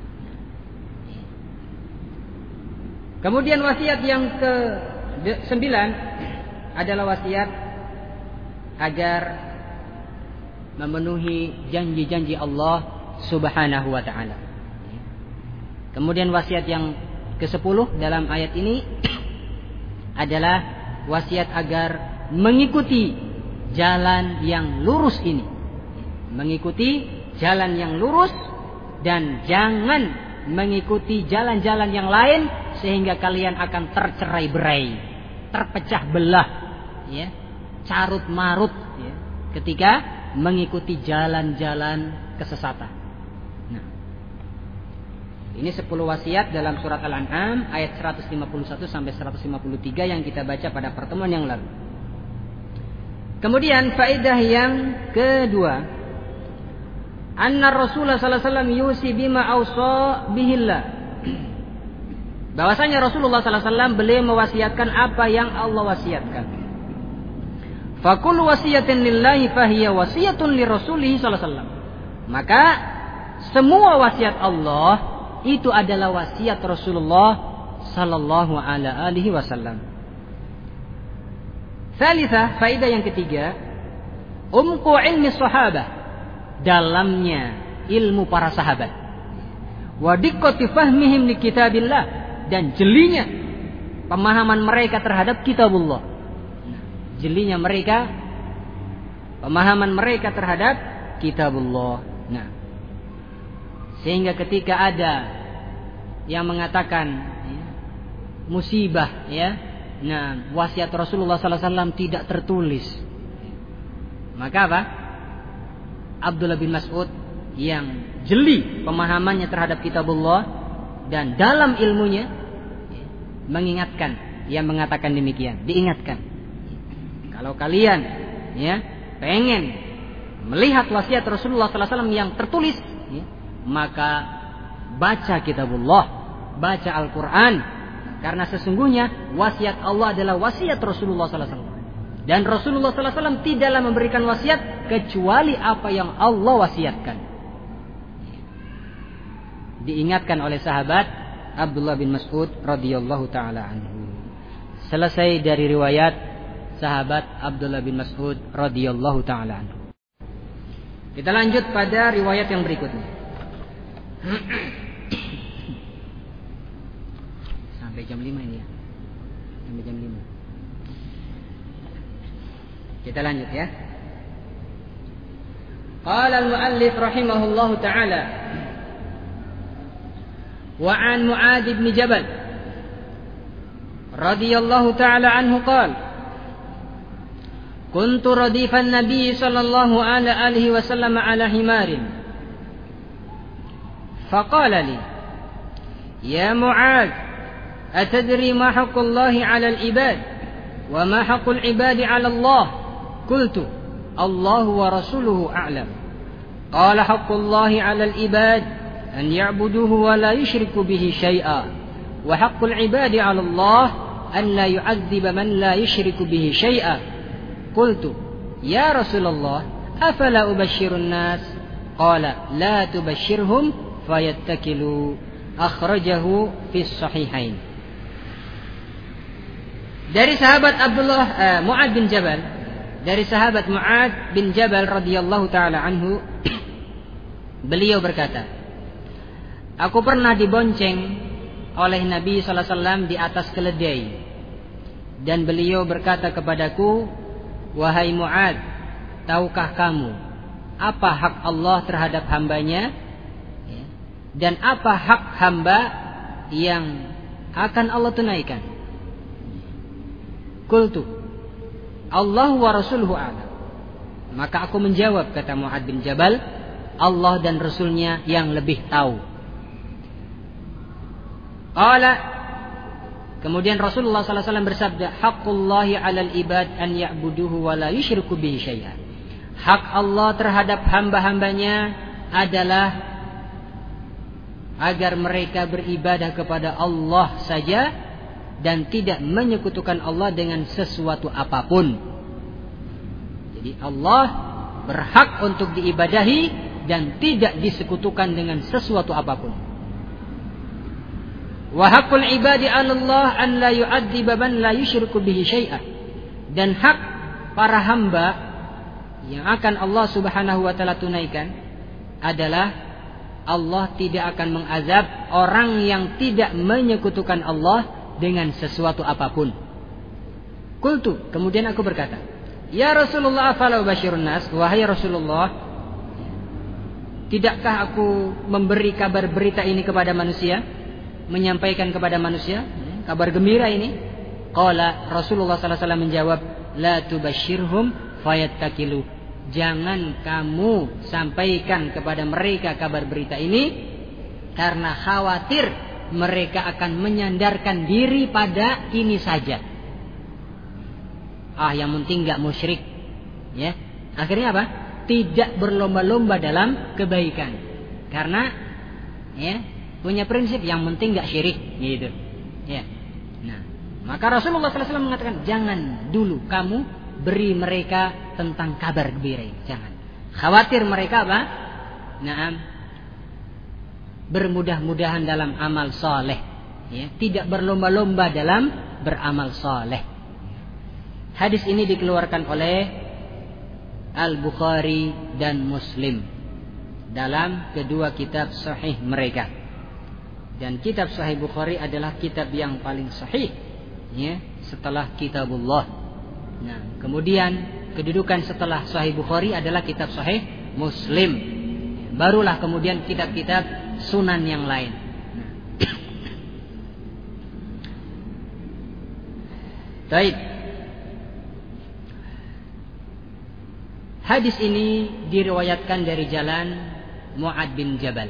Kemudian wasiat yang ke sembilan adalah wasiat agar memenuhi janji-janji Allah Subhanahu wa taala. Kemudian wasiat yang ke sepuluh dalam ayat ini adalah wasiat agar mengikuti jalan yang lurus ini. Mengikuti jalan yang lurus dan jangan mengikuti jalan-jalan yang lain sehingga kalian akan tercerai-berai, terpecah belah, ya, carut marut, ya, ketika mengikuti jalan-jalan kesesatan. Nah, ini sepuluh wasiat dalam surat Al-An'am ayat seratus lima puluh satu sampai seratus lima puluh tiga yang kita baca pada pertemuan yang lalu. Kemudian faedah yang kedua, anna Rasulullah sallallahu alaihi wasallam yusi bima awsa bihillah. Bahwasanya Rasulullah sallallahu alaihi wasallam beliau mewasiatkan apa yang Allah wasiatkan. Fakul wasiyatin lillahi fahiya wasiyatun lirasulihi sallallahu alaihi wasallam. Maka semua wasiat Allah itu adalah wasiat Rasulullah sallallahu alaihi wasallam. Salisa, faedah yang ketiga, umqu ilmi sahabah, dalamnya ilmu para sahabat. Wa diqqati fahmihim li kitabillah, dan jelinya pemahaman mereka terhadap kitabullah. Jelinya mereka pemahaman mereka terhadap kitabullah. Nah, sehingga ketika ada yang mengatakan, ya, musibah, ya, nah, wasiat Rasulullah sallallahu alaihi wasallam tidak tertulis, maka apa? Abdullah bin Mas'ud yang jeli pemahamannya terhadap kitabullah dan dalam ilmunya mengingatkan, yang mengatakan demikian, diingatkan, kalau kalian, ya, pengen melihat wasiat Rasulullah sallallahu alaihi wasallam yang tertulis, ya, maka baca kitabullah, baca Al-Quran, karena sesungguhnya wasiat Allah adalah wasiat Rasulullah sallallahu alaihi wasallam, dan Rasulullah sallallahu alaihi wasallam tidaklah memberikan wasiat kecuali apa yang Allah wasiatkan. Diingatkan oleh sahabat Abdullah bin Mas'ud radhiyallahu taala anhu. Selesai dari riwayat sahabat Abdullah bin Mas'ud radhiyallahu taala anhu. Kita lanjut pada riwayat yang berikutnya. Sampai jam lima ini ya. Sampai jam lima. Kita lanjut ya. Qala al-muallif rahimahullahu taala wa an Mu'adz bin Jabal radhiyallahu taala anhu qala kuntu radifan Nabi sallallahu alaihi wasallam ala himarin. Faqala li, ya Mu'adz, atadri ma haqqullahi 'ala al-ibad wa ma haqqul ibadi 'ala Allah? Qultu, Allahu wa rasuluhu a'lam. Qala haqqullahi 'ala al-ibad an ya'buduhu wa la yushriku bihi syai'a, wa haqqul ibadi 'ala Allah an la yu'adziba man la yushriku bihi syai'a. Qultu, ya Rasulullah, afala ubashshirun nas? Qala, la tubashshirhum fayattakilu. Akhrajahu fi sahihain. Dari sahabat Abdullah uh, Mu'adz bin Jabal, dari sahabat Mu'adz bin Jabal radhiyallahu taala anhu, beliau berkata, aku pernah dibonceng oleh Nabi sallallahu alaihi wasallam di atas keledai, dan beliau berkata kepadaku, wahai Mu'adz, tahukah kamu apa hak Allah terhadap hambanya, dan apa hak hamba yang akan Allah tunaikan? Qultu, Allah wa rasuluhu a'lam. Maka aku menjawab, kata Mu'adz bin Jabal, Allah dan Rasulnya yang lebih tahu. Qala, kemudian Rasulullah sallallahu alaihi wasallam bersabda, haqqullahi 'alal ibad an ya'buduhu wa la yusyriku bihi syai'a. Hak Allah terhadap hamba-hambanya adalah agar mereka beribadah kepada Allah saja dan tidak menyekutukan Allah dengan sesuatu apapun. Jadi Allah berhak untuk diibadahi dan tidak disekutukan dengan sesuatu apapun. Wa haqqul ibadi 'ala Allah an la yu'adziba man la yusyriku bihi syai'a. Dan hak para hamba yang akan Allah Subhanahu wa taala tunaikan adalah Allah tidak akan mengazab orang yang tidak menyekutukan Allah dengan sesuatu apapun. Qultu, kemudian aku berkata, ya Rasulullah, afala ubashirun nas? Wahai Rasulullah, tidakkah aku memberi kabar berita ini kepada manusia, menyampaikan kepada manusia kabar gembira ini? Qala, Rasulullah sallallahu alaihi wasallam menjawab, la tubashirhum fayattakilu. Jangan kamu sampaikan kepada mereka kabar berita ini, karena khawatir mereka akan menyandarkan diri pada ini saja. Ah, yang penting enggak musyrik, ya. Akhirnya apa? Tidak berlomba-lomba dalam kebaikan, karena ya punya prinsip yang penting enggak syirik, gitu. Ya. Nah, maka Rasulullah sallallahu alaihi wasallam mengatakan, jangan dulu kamu beri mereka tentang kabar gembira ini. Jangan. Khawatir mereka apa? Naam, bermudah-mudahan dalam amal soleh, ya. Tidak berlomba-lomba dalam beramal soleh. Hadis ini dikeluarkan oleh Al-Bukhari dan Muslim dalam kedua kitab sahih mereka. Dan kitab sahih Bukhari adalah kitab yang paling sahih, ya, setelah kitabullah. Nah, kemudian kedudukan setelah sahih Bukhari adalah kitab sahih Muslim. Barulah kemudian kitab-kitab sunan yang lain. Baik. Hadis ini diriwayatkan dari jalan Mu'adz bin Jabal.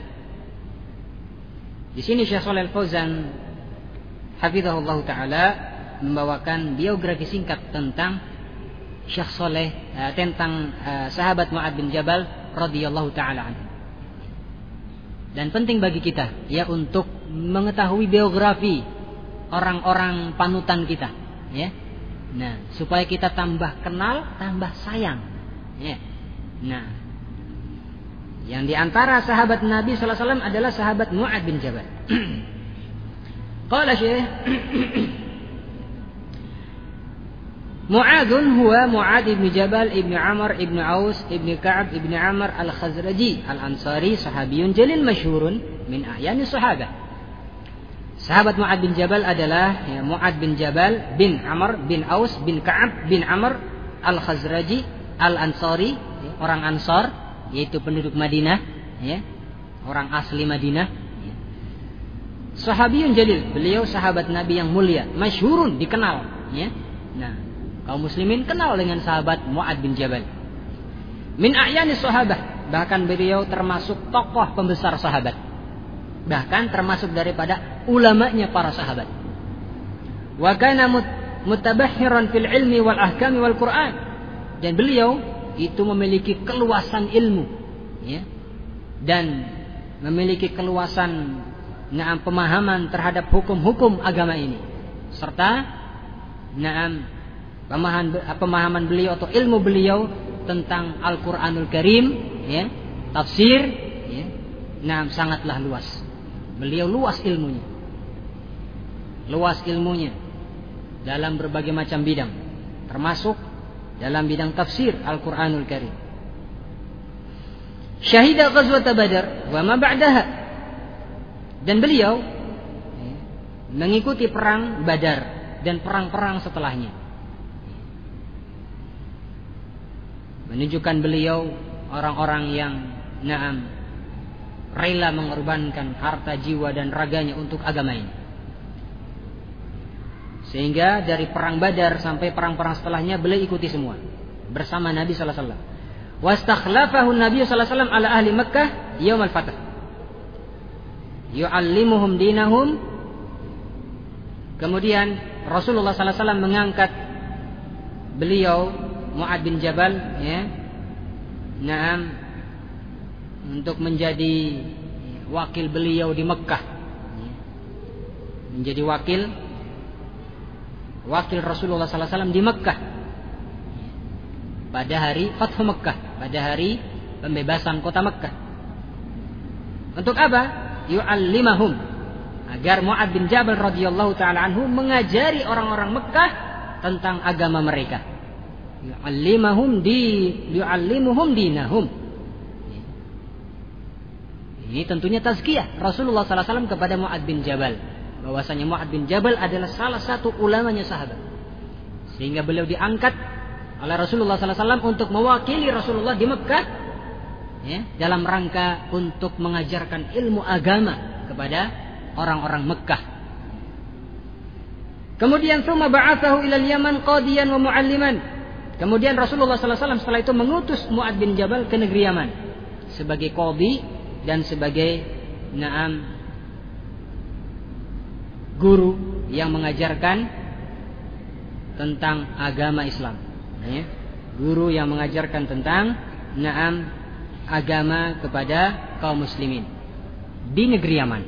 Di sini Syekh Shalih Al-Fauzan hafizahullah taala membawakan biografi singkat tentang Syekh Shalih uh, tentang uh, sahabat Mu'adz bin Jabal radhiyallahu taala anhu. Dan penting bagi kita ya untuk mengetahui biografi orang-orang panutan kita, ya. Nah, supaya kita tambah kenal, tambah sayang. Ya. Nah, yang diantara sahabat Nabi sallallahu alaihi wasallam adalah sahabat Mu'adz bin Jabal. Qala Syekh Mu'adz huwa Mu'adz ibn Jabal ibn Amr ibn Aus ibn Ka'ab ibn Amr al-Khazraji al-Ansari, sahabiyun jalil masyhurun min a'yani sahabah. Sahabat Mu'adz bin Jabal adalah ya, Mu'adz bin Jabal bin Amr bin Aus bin Ka'ab bin Amr al-Khazraji al-Ansari, ya, orang Ansar, yaitu penduduk Madinah, ya, orang asli Madinah. Ya. Sahabiyun jalil, beliau sahabat Nabi yang mulia, masyhurun, dikenal, ya. Nah, Kaum muslimin kenal dengan sahabat Mu'ad bin Jabal. Min a'yani sahabah, bahkan beliau termasuk tokoh pembesar sahabat. Bahkan termasuk daripada ulamanya para sahabat. Wa kana mutabahhiran fil ilmi wal ahkami wal Qur'an. Dan beliau itu memiliki keluasan ilmu, ya. Dan memiliki keluasan na'am pemahaman terhadap hukum-hukum agama ini. Serta na'am pemahaman pemahaman beliau atau ilmu beliau tentang Al-Qur'anul Karim, ya, tafsir, ya. Na'am sangatlah luas. Beliau luas ilmunya. Luas ilmunya dalam berbagai macam bidang, termasuk dalam bidang tafsir Al-Qur'anul Karim. Syahida ghazwat Badar wa ma ba'daha. Dan beliau mengikuti perang Badar dan perang-perang setelahnya. Menunjukkan beliau orang-orang yang na'am rela mengorbankan harta, jiwa dan raganya untuk agama ini. Sehingga dari perang Badar sampai perang-perang setelahnya beliau ikuti semua bersama Nabi sallallahu alaihi wasallam. Wastakhlafahu Nabi sallallahu alaihi wasallam ala ahli Makkah yaum al-fath. Yu'allimuhum dinahum. Kemudian Rasulullah sallallahu alaihi wasallam mengangkat beliau Mu'ad bin Jabal, ya, na'am, untuk menjadi wakil beliau di Mekah, menjadi wakil wakil Rasulullah sallallahu alaihi wasallam di Mekah pada hari Fathu Mekah, pada hari pembebasan kota Mekah. Untuk apa? Yu'allimahum, agar Mu'ad bin Jabal radhiyallahu taala anhu mengajari orang-orang Mekah tentang agama mereka. Yu'allimahum di yu'allimuhum dinahum. Ini tentunya tazkiyah Rasulullah sallallahu alaihi wasallam kepada Mu'ad bin Jabal, bahwasanya Mu'ad bin Jabal adalah salah satu ulamanya sahabat, sehingga beliau diangkat oleh Rasulullah sallallahu alaihi wasallam untuk mewakili Rasulullah di Mekah, ya, dalam rangka untuk mengajarkan ilmu agama kepada orang-orang Mekah. Kemudian tsumma ba'athahu ila al-Yaman qadiyan wa mu'alliman. Kemudian Rasulullah sallallahu alaihi wasallam setelah itu mengutus Mu'ad bin Jabal ke negeri Yaman sebagai qadhi dan sebagai na'am guru yang mengajarkan tentang agama Islam, ya. Guru yang mengajarkan tentang na'am agama kepada kaum muslimin di negeri Yaman.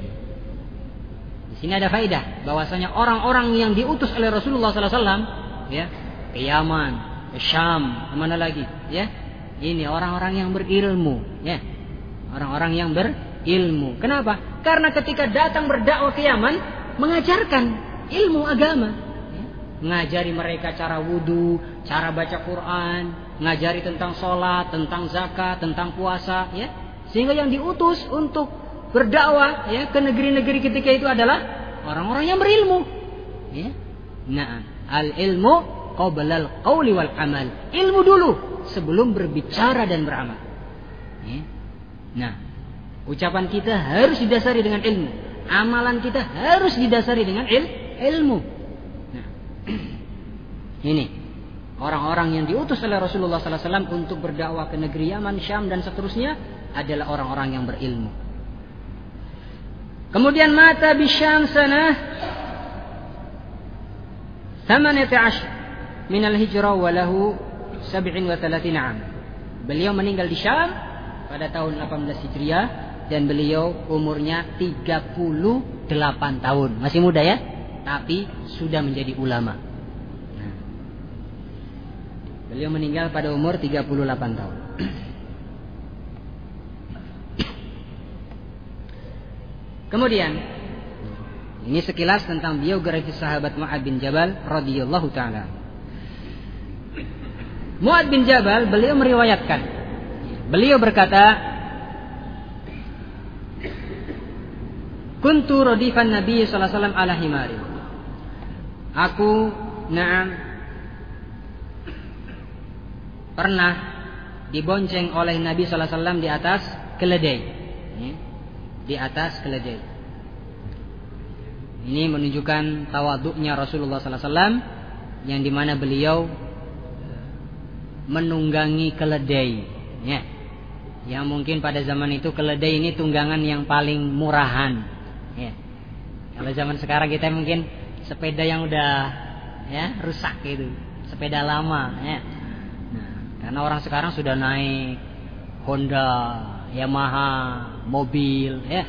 Di sini ada faedah bahwasanya orang-orang yang diutus oleh Rasulullah sallallahu alaihi wasallam, ya, ke Yaman, ke Syam, kemana lagi, ya, ini orang-orang yang berilmu, ya, orang-orang yang berilmu. Kenapa? Karena ketika datang berdakwah ke Yaman, mengajarkan ilmu agama, ya. Mengajari mereka cara wudu, cara baca Quran, mengajari tentang sholat, tentang zakat, tentang puasa, ya. Sehingga yang diutus untuk berdakwah, ya, ke negeri-negeri ketika itu adalah orang-orang yang berilmu, ya. Nah, al ilmu qabla al qawli wal amal. Ilmu dulu sebelum berbicara dan beramal, ya. Nah, ucapan kita harus didasari dengan ilmu, amalan kita harus didasari dengan il, ilmu. Nah, ini orang-orang yang diutus oleh Rasulullah sallallahu alaihi wasallam untuk berdakwah ke negeri Yaman, Syam dan seterusnya adalah orang-orang yang berilmu. Kemudian mata bi Syam sanah thamaniyata asyar min al-hijrah wa lahu sab'in wa thalathina 'am. Beliau meninggal di Syam pada tahun delapan belas Hijriah dan beliau umurnya tiga puluh delapan tahun. Masih muda, ya, tapi sudah menjadi ulama. Nah, beliau meninggal pada umur tiga puluh delapan tahun. Kemudian ini sekilas tentang biografi sahabat Mu'ad bin Jabal radhiyallahu taala. Mu'ad bin Jabal beliau meriwayatkan, beliau berkata, kuntu radifan Nabi sallallahu alaihi wasallam ala himari. Aku na'am pernah dibonceng oleh Nabi sallallahu alaihi wasallam di atas keledai, ya, di atas keledai. Ini menunjukkan tawaduknya Rasulullah sallallahu alaihi wasallam yang dimana beliau menunggangi keledai, ya. Yang mungkin pada zaman itu keledai ini tunggangan yang paling murahan, ya. Kalau zaman sekarang kita mungkin sepeda yang udah ya rusak gitu, sepeda lama, ya. Nah, karena orang sekarang sudah naik Honda, Yamaha, mobil, ya.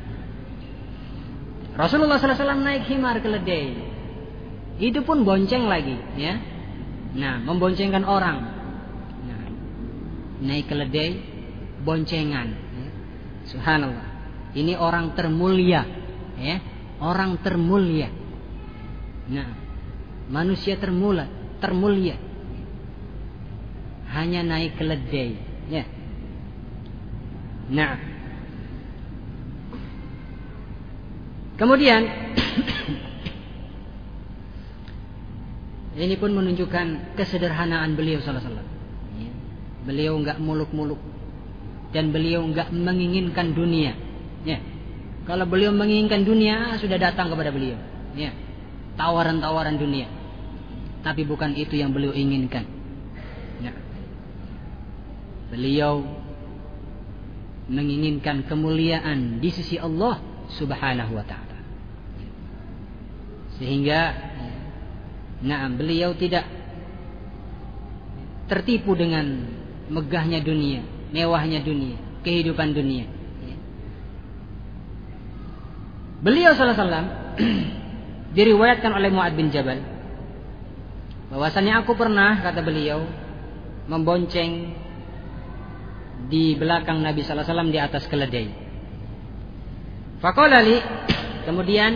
Rasulullah sallallahu alaihi wasallam naik himar keledai, itu pun bonceng lagi, ya. Nah, memboncengkan orang. Nah, naik keledai, boncengan. Ya. Subhanallah. Ini orang termulia, ya. Orang termulia. Nah, manusia termulia, termulia. Hanya naik keledai, ya. Nah, kemudian ini pun menunjukkan kesederhanaan beliau sallallahu alaihi wasallam. Ya. Beliau enggak muluk-muluk dan beliau enggak menginginkan dunia. Ya. Kalau beliau menginginkan dunia, sudah datang kepada beliau. Ya. Tawaran-tawaran dunia. Tapi bukan itu yang beliau inginkan. Ya. Beliau menginginkan kemuliaan di sisi Allah Subhanahu wa taala. Sehingga nah, beliau tidak tertipu dengan megahnya dunia, mewahnya dunia, kehidupan dunia. Beliau sallallahu alaihi wasallam diriwayatkan oleh Mu'adz bin Jabal bahwasanya aku pernah, kata beliau, membonceng di belakang Nabi sallallahu alaihi wasallam di atas keledai. Faqala li, kemudian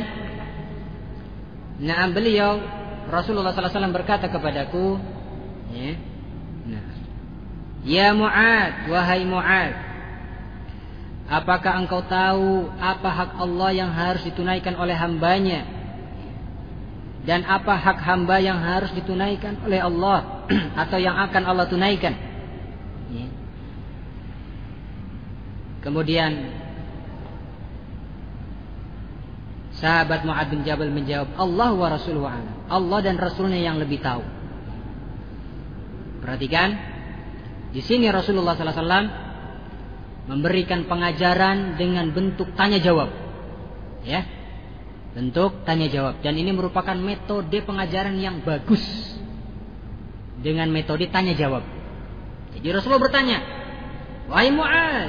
nah beliau Rasulullah sallallahu alaihi wasallam berkata kepadaku, ya, nah, ya Mu'adz, wahai Mu'adz, apakah engkau tahu apa hak Allah yang harus ditunaikan oleh hambanya dan apa hak hamba yang harus ditunaikan oleh Allah atau yang akan Allah tunaikan? Ya. Kemudian sahabat Mu'adz bin Jabal menjawab, Allah wa Rasuluhu a'lam. Allah dan Rasulnya yang lebih tahu. Perhatikan, di sini Rasulullah sallallahu alaihi wasallam memberikan pengajaran dengan bentuk tanya jawab, ya, bentuk tanya jawab. Dan ini merupakan metode pengajaran yang bagus dengan metode tanya jawab. Jadi Rasulullah bertanya, wahai Mu'adz,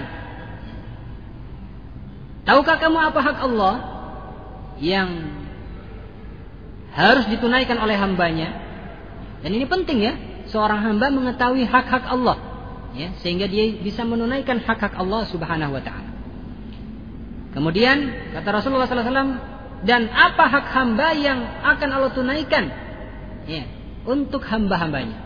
tahukah kamu apa hak Allah yang harus ditunaikan oleh hambanya? Dan ini penting, ya, seorang hamba mengetahui hak-hak Allah, ya, sehingga dia bisa menunaikan hak-hak Allah Subhanahu wa taala. Kemudian kata Rasulullah sallallahu alaihi wasallam, dan apa hak hamba yang akan Allah tunaikan, ya, untuk hamba-hambanya.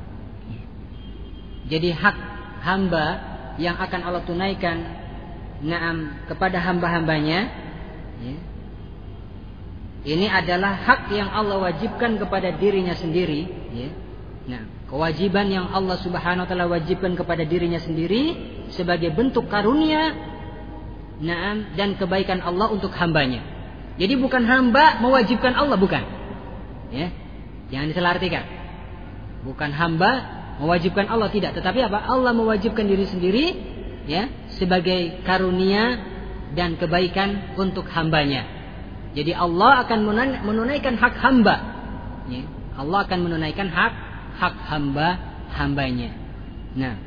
Jadi hak hamba yang akan Allah tunaikan naam kepada hamba-hambanya, ya, ini adalah hak yang Allah wajibkan kepada dirinya sendiri, ya. Nah, kewajiban yang Allah Subhanahu wa taala wajibkan kepada dirinya sendiri sebagai bentuk karunia, naam, dan kebaikan Allah untuk hambanya. Jadi bukan hamba mewajibkan Allah, bukan. Ya. Jangan disalahartikan. Bukan hamba mewajibkan Allah, tidak, tetapi apa? Allah mewajibkan diri sendiri, ya, sebagai karunia dan kebaikan untuk hambanya. Jadi Allah akan menunaikan hak hamba, ya. Allah akan menunaikan hak hak hamba hambanya. Nah,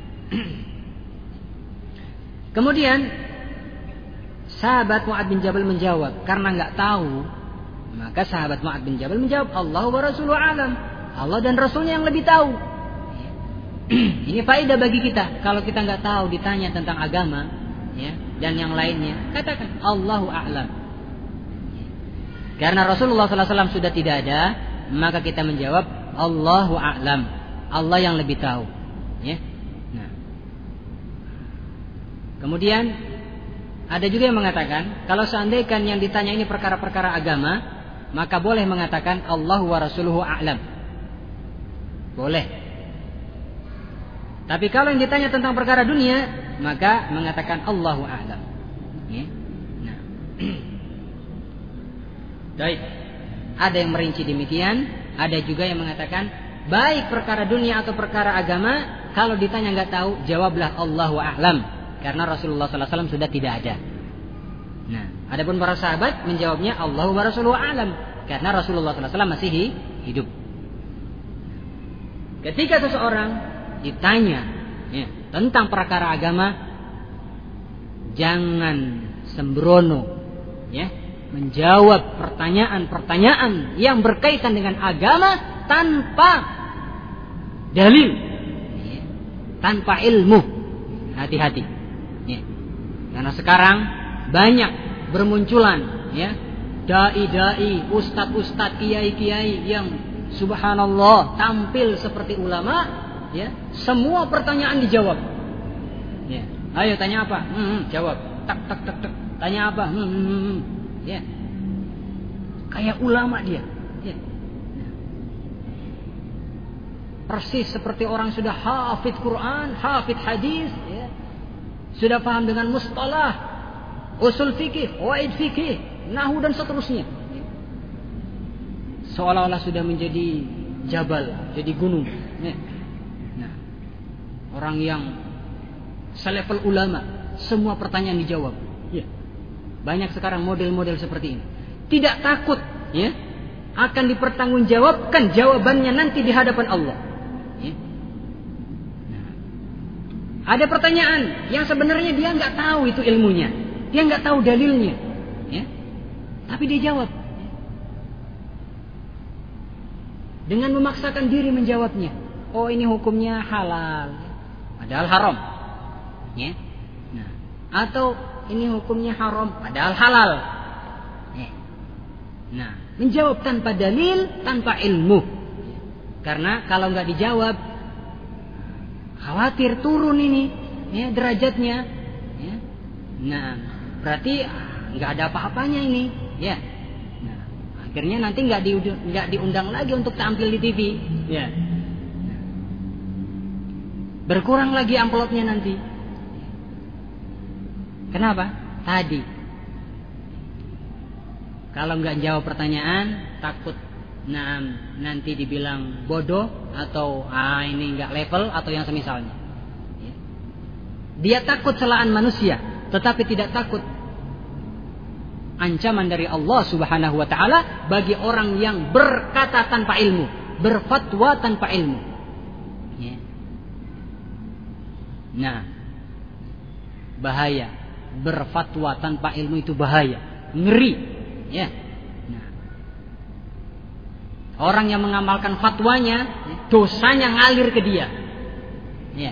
kemudian sahabat Mu'adz bin Jabal menjawab, karena nggak tahu, maka sahabat Mu'adz bin Jabal menjawab, Allah wa Rasuluhu a'lam. Allah dan Rasulnya yang lebih tahu. Ini faedah bagi kita. Kalau kita nggak tahu ditanya tentang agama, ya, dan yang lainnya, katakan Allahu a'lam. Karena Rasulullah sallallahu alaihi wasallam sudah tidak ada, maka kita menjawab Allahu a'lam. Allah yang lebih tahu, ya. Nah. Kemudian ada juga yang mengatakan, kalau seandainya yang ditanya ini perkara-perkara agama, maka boleh mengatakan Allahu wa Rasuluhu a'lam. Boleh. Tapi kalau yang ditanya tentang perkara dunia, maka mengatakan Allahu a'lam. Ya. Nah. Baik. Ada yang merinci demikian, Ada juga yang mengatakan baik perkara dunia atau perkara agama, kalau ditanya nggak tahu, jawablah Allahu a'lam, karena Rasulullah sallallahu alaihi wasallam sudah tidak ada. Nah, adapun para sahabat menjawabnya Allahu wa rasuluhu a'lam, karena Rasulullah sallallahu alaihi wasallam masih hidup. Ketika seseorang ditanya ya, tentang perkara agama, jangan sembrono ya, menjawab pertanyaan-pertanyaan yang berkaitan dengan agama tanpa dalil, ya, tanpa ilmu. Hati-hati ya. Karena sekarang banyak bermunculan ya, dai-dai, ustad-ustad, kiai-kiai yang subhanallah tampil seperti ulama ya, semua pertanyaan dijawab ya. Ayo tanya apa? Hmm, hmm, jawab. Tak tak tak tak. Tanya apa? Hmm, hmm, hmm. Ya. Kayak ulama dia ya. Persis seperti orang sudah hafid Quran, hafid hadis ya. Sudah paham dengan mustalah, usul fikih, qawaid fikih, nahwu dan seterusnya. Seolah-olah sudah menjadi jabal, jadi gunung. Nah, orang yang selevel ulama, semua pertanyaan dijawab. Ya. Banyak sekarang model-model seperti ini. Tidak takut, ya, akan dipertanggungjawabkan jawabannya nanti di hadapan Allah. Ya. Nah, ada pertanyaan yang sebenarnya dia nggak tahu itu ilmunya, dia nggak tahu dalilnya, ya, tapi dia jawab. Dengan memaksakan diri menjawabnya. Oh, ini hukumnya halal, padahal haram. Ya. Nah, atau ini hukumnya haram, padahal halal. Ya. Nah, menjawab tanpa dalil, tanpa ilmu. Karena kalau nggak dijawab, khawatir turun ini, ya, derajatnya. Ya. Nah, berarti nggak ada apa-apanya ini. Ya. Akhirnya nanti nggak diundang, nggak diundang lagi untuk tampil di T V, ya. Berkurang lagi amplopnya nanti. Kenapa? Tadi, kalau nggak jawab pertanyaan, takut nah, nanti dibilang bodoh atau ah ini nggak level atau yang semisalnya. Dia takut celaan manusia, tetapi tidak takut ancaman dari Allah Subhanahu wa taala bagi orang yang berkata tanpa ilmu, berfatwa tanpa ilmu. Ya. Nah, bahaya. Berfatwa tanpa ilmu itu bahaya, ngeri. Ya. Nah. Orang yang mengamalkan fatwanya, dosanya ngalir ke dia. Ya.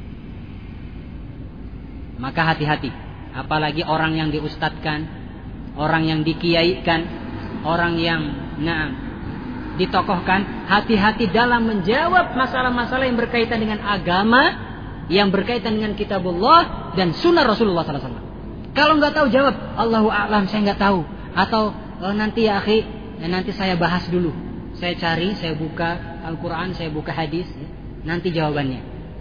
Maka hati-hati, apalagi orang yang diustadkan, orang yang dikiaikan, orang yang nah, ditokohkan, hati-hati dalam menjawab masalah-masalah yang berkaitan dengan agama, yang berkaitan dengan kitabullah dan sunnah Rasulullah sallallahu alaihi wasallam. Kalau nggak tahu jawab, Allahu a'lam, saya nggak tahu. Atau oh, nanti ya akhi, ya, nanti saya bahas dulu. Saya cari, saya buka Al-Quran, saya buka hadis, ya, nanti jawabannya.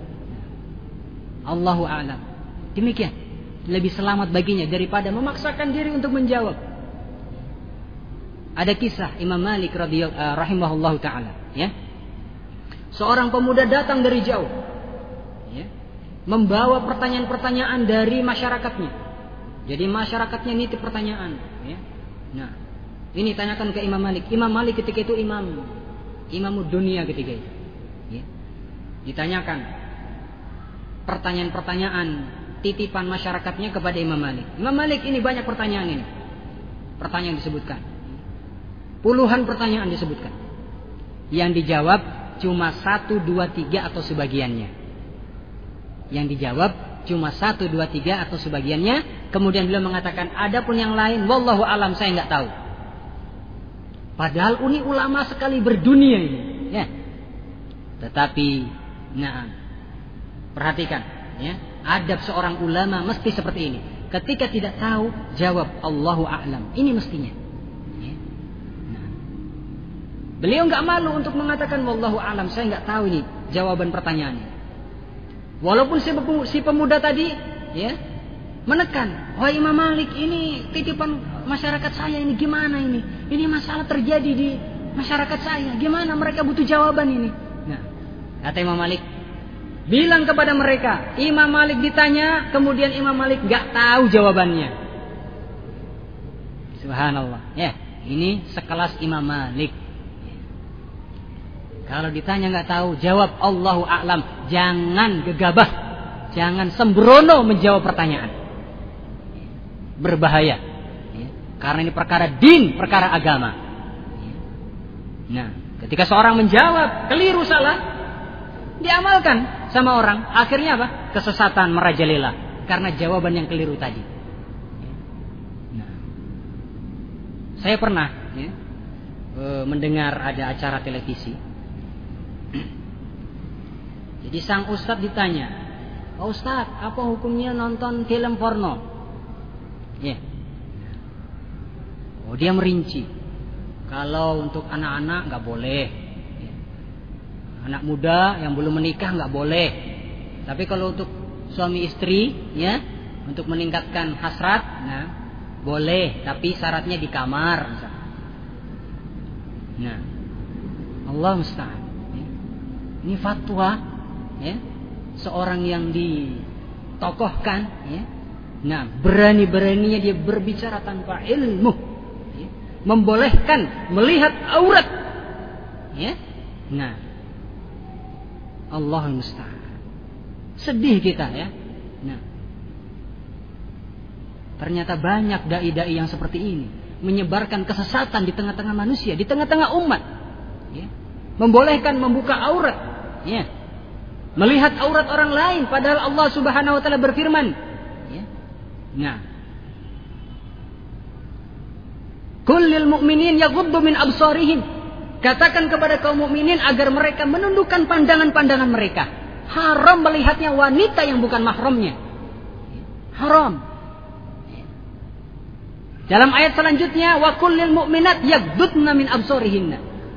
Allahu a'lam. Demikian. Lebih selamat baginya daripada memaksakan diri untuk menjawab. Ada kisah Imam Malik radhiyallahu uh, rahimahullahu taala, ya. Seorang pemuda datang dari jauh, ya, membawa pertanyaan-pertanyaan dari masyarakatnya. Jadi masyarakatnya nitip pertanyaan, ya. Nah, ini tanyakan ke Imam Malik. Imam Malik ketika itu imam, imam dunia ketika itu, ya. Ditanyakan pertanyaan-pertanyaan titipan masyarakatnya kepada Imam Malik. Imam Malik ini banyak pertanyaan ini. Pertanyaan disebutkan. Puluhan pertanyaan disebutkan. Yang dijawab cuma satu, dua, tiga atau sebagiannya. Yang dijawab cuma satu, dua, tiga atau sebagiannya. Kemudian beliau mengatakan, adapun yang lain, wallahu alam, saya nggak tahu. Padahal ini ulama sekali berdunia ini. Ya. Tetapi, nah, perhatikan, ya. Adab seorang ulama mesti seperti ini. Ketika tidak tahu, jawab Allahu a'lam. Ini mestinya. Ya. Nah. Beliau nggak malu untuk mengatakan wallahu a'lam, saya nggak tahu ini jawaban pertanyaannya. Walaupun si pemuda tadi, ya, menekan, wah Imam Malik, ini titipan masyarakat saya ini gimana ini? Ini masalah terjadi di masyarakat saya. Gimana mereka butuh jawaban ini? Nah, kata Imam Malik, bilang kepada mereka. Imam Malik ditanya, kemudian Imam Malik gak tahu jawabannya. Subhanallah. Ya, ini sekelas Imam Malik. Kalau ditanya nggak tahu, jawab Allahu a'lam. Jangan gegabah, jangan sembrono menjawab pertanyaan. Berbahaya. Karena ini perkara din, perkara agama. Nah, ketika seorang menjawab keliru salah, diamalkan sama orang, akhirnya apa? Kesesatan merajalela karena jawaban yang keliru tadi. Nah, saya pernah ya, mendengar ada acara televisi. Jadi sang ustadz ditanya, "Oh ustadz, apa hukumnya nonton film porno?" Ya. Oh, dia merinci. Kalau untuk anak-anak nggak boleh, ya. Anak muda yang belum menikah nggak boleh. Tapi kalau untuk suami istri, ya, untuk meningkatkan hasrat, nah boleh. Tapi syaratnya di kamar. Misalnya. Nah, Allah musta'an. Ya. Ini fatwa, ya, seorang yang ditokohkan, ya. Nah, berani-beraninya dia berbicara tanpa ilmu, ya. Membolehkan melihat aurat, ya. Nah, Allahul musta'an. Sedih kita, ya. Nah, ternyata banyak dai-dai yang seperti ini menyebarkan kesesatan di tengah-tengah manusia, di tengah-tengah umat, ya. Membolehkan membuka aurat, ya. Melihat aurat orang lain, padahal Allah Subhanahu wa taala berfirman, ya. Nah, kullil mu'minin yaghuddu min absarihim. Katakan kepada kaum mukminin agar mereka menundukkan pandangan-pandangan mereka. Haram melihatnya wanita yang bukan mahramnya. Haram. Dalam ayat selanjutnya, wa kullil mu'minat yaghdudna min absarihinna.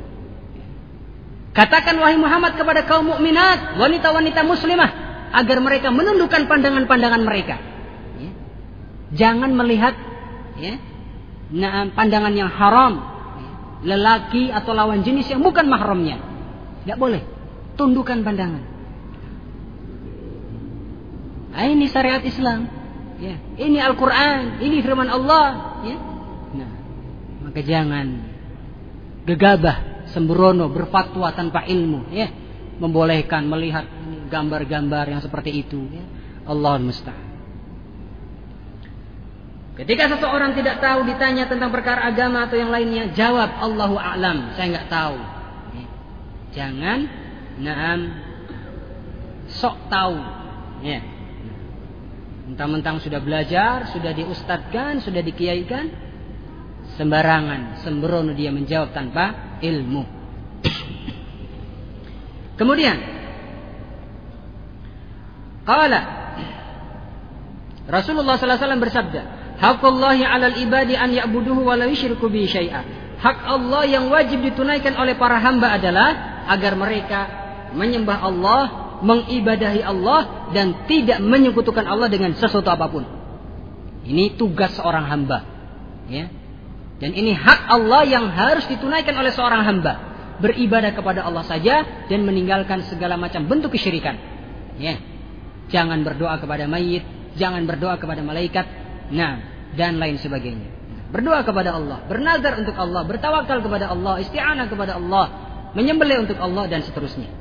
Katakan wahai Muhammad kepada kaum mukminat, wanita-wanita muslimah, agar mereka menundukkan pandangan-pandangan mereka. Ya. Jangan melihat, ya, nah, pandangan yang haram, ya, lelaki atau lawan jenis yang bukan mahramnya. Tidak boleh. Tundukkan pandangan. Nah, ini syariat Islam. Ya. Ini Al-Quran, ini firman Allah. Ya. Nah, maka jangan gegabah, sembrono, berfatwa tanpa ilmu, ya, membolehkan melihat gambar-gambar yang seperti itu, ya. Allahul musta'an. Ketika seseorang tidak tahu ditanya tentang perkara agama atau yang lainnya, jawab Allahu a'lam, saya nggak tahu. Ya. Jangan naam sok tahu, ya. Mentang-mentang sudah belajar, sudah diustadkan, sudah dikiaikan, sembarangan, sembrono dia menjawab tanpa ilmu. Kemudian qala Rasulullah sallallahu alaihi wasallam bersabda, "Haqqullahi 'alal ibadi an ya'buduhu wa la yusyriku bihi syai'a." Hak Allah yang wajib ditunaikan oleh para hamba adalah agar mereka menyembah Allah, mengibadahi Allah dan tidak menyekutukan Allah dengan sesuatu apapun. Ini tugas seorang hamba, ya. Dan ini hak Allah yang harus ditunaikan oleh seorang hamba. Beribadah kepada Allah saja dan meninggalkan segala macam bentuk kesyirikan. Ya. Jangan berdoa kepada mayit, jangan berdoa kepada malaikat, nah, dan lain sebagainya. Berdoa kepada Allah, bernazar untuk Allah, bertawakal kepada Allah, isti'anah kepada Allah, menyembelih untuk Allah dan seterusnya.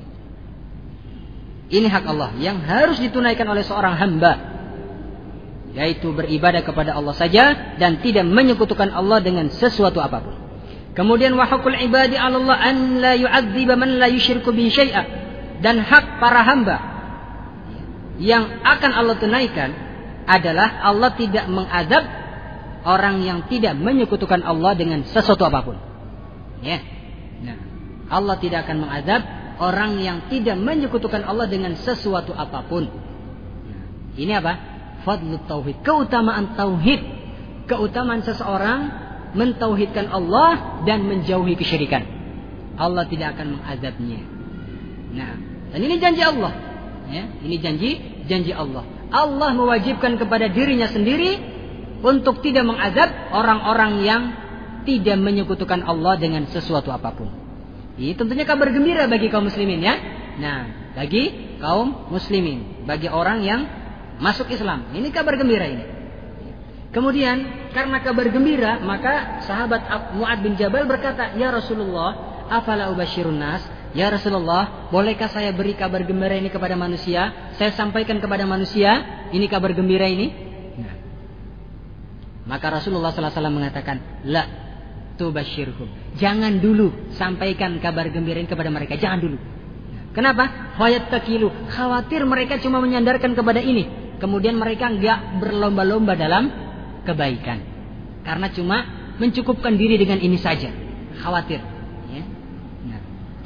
Ini hak Allah yang harus ditunaikan oleh seorang hamba, yaitu beribadah kepada Allah saja dan tidak menyekutukan Allah dengan sesuatu apapun. Kemudian wa haqqul ibadi 'ala Allah an la yu'adziba man la yusyriku bihi syai'a. Dan hak para hamba yang akan Allah tunaikan adalah Allah tidak mengazab orang yang tidak menyekutukan Allah dengan sesuatu apapun. Ya. Nah, Allah tidak akan mengazab orang yang tidak menyekutukan Allah dengan sesuatu apapun. Nah, ini apa? Fadlut tauhid, keutamaan tauhid, keutamaan seseorang mentauhidkan Allah dan menjauhi kesyirikan. Allah tidak akan mengazabnya. Nah, dan ini janji Allah, ya, ini janji janji Allah. Allah mewajibkan kepada dirinya sendiri untuk tidak mengazab orang-orang yang tidak menyekutukan Allah dengan sesuatu apapun. Ini tentunya kabar gembira bagi kaum muslimin ya. Nah, bagi kaum muslimin, bagi orang yang masuk Islam, ini kabar gembira ini. Kemudian karena kabar gembira, maka sahabat Mu'ad bin Jabal berkata, "Ya Rasulullah, afala ubashirun nas?" Ya Rasulullah, bolehkah saya beri kabar gembira ini kepada manusia? Saya sampaikan kepada manusia ini kabar gembira ini? Nah. Maka Rasulullah sallallahu alaihi wasallam mengatakan, "La tubashirhum." Jangan dulu sampaikan kabar gembira ini kepada mereka, jangan dulu. Kenapa? Fayattakilu, khawatir mereka cuma menyandarkan kepada ini, kemudian mereka enggak berlomba-lomba dalam kebaikan. Karena cuma mencukupkan diri dengan ini saja. Khawatir. Ya. Nah.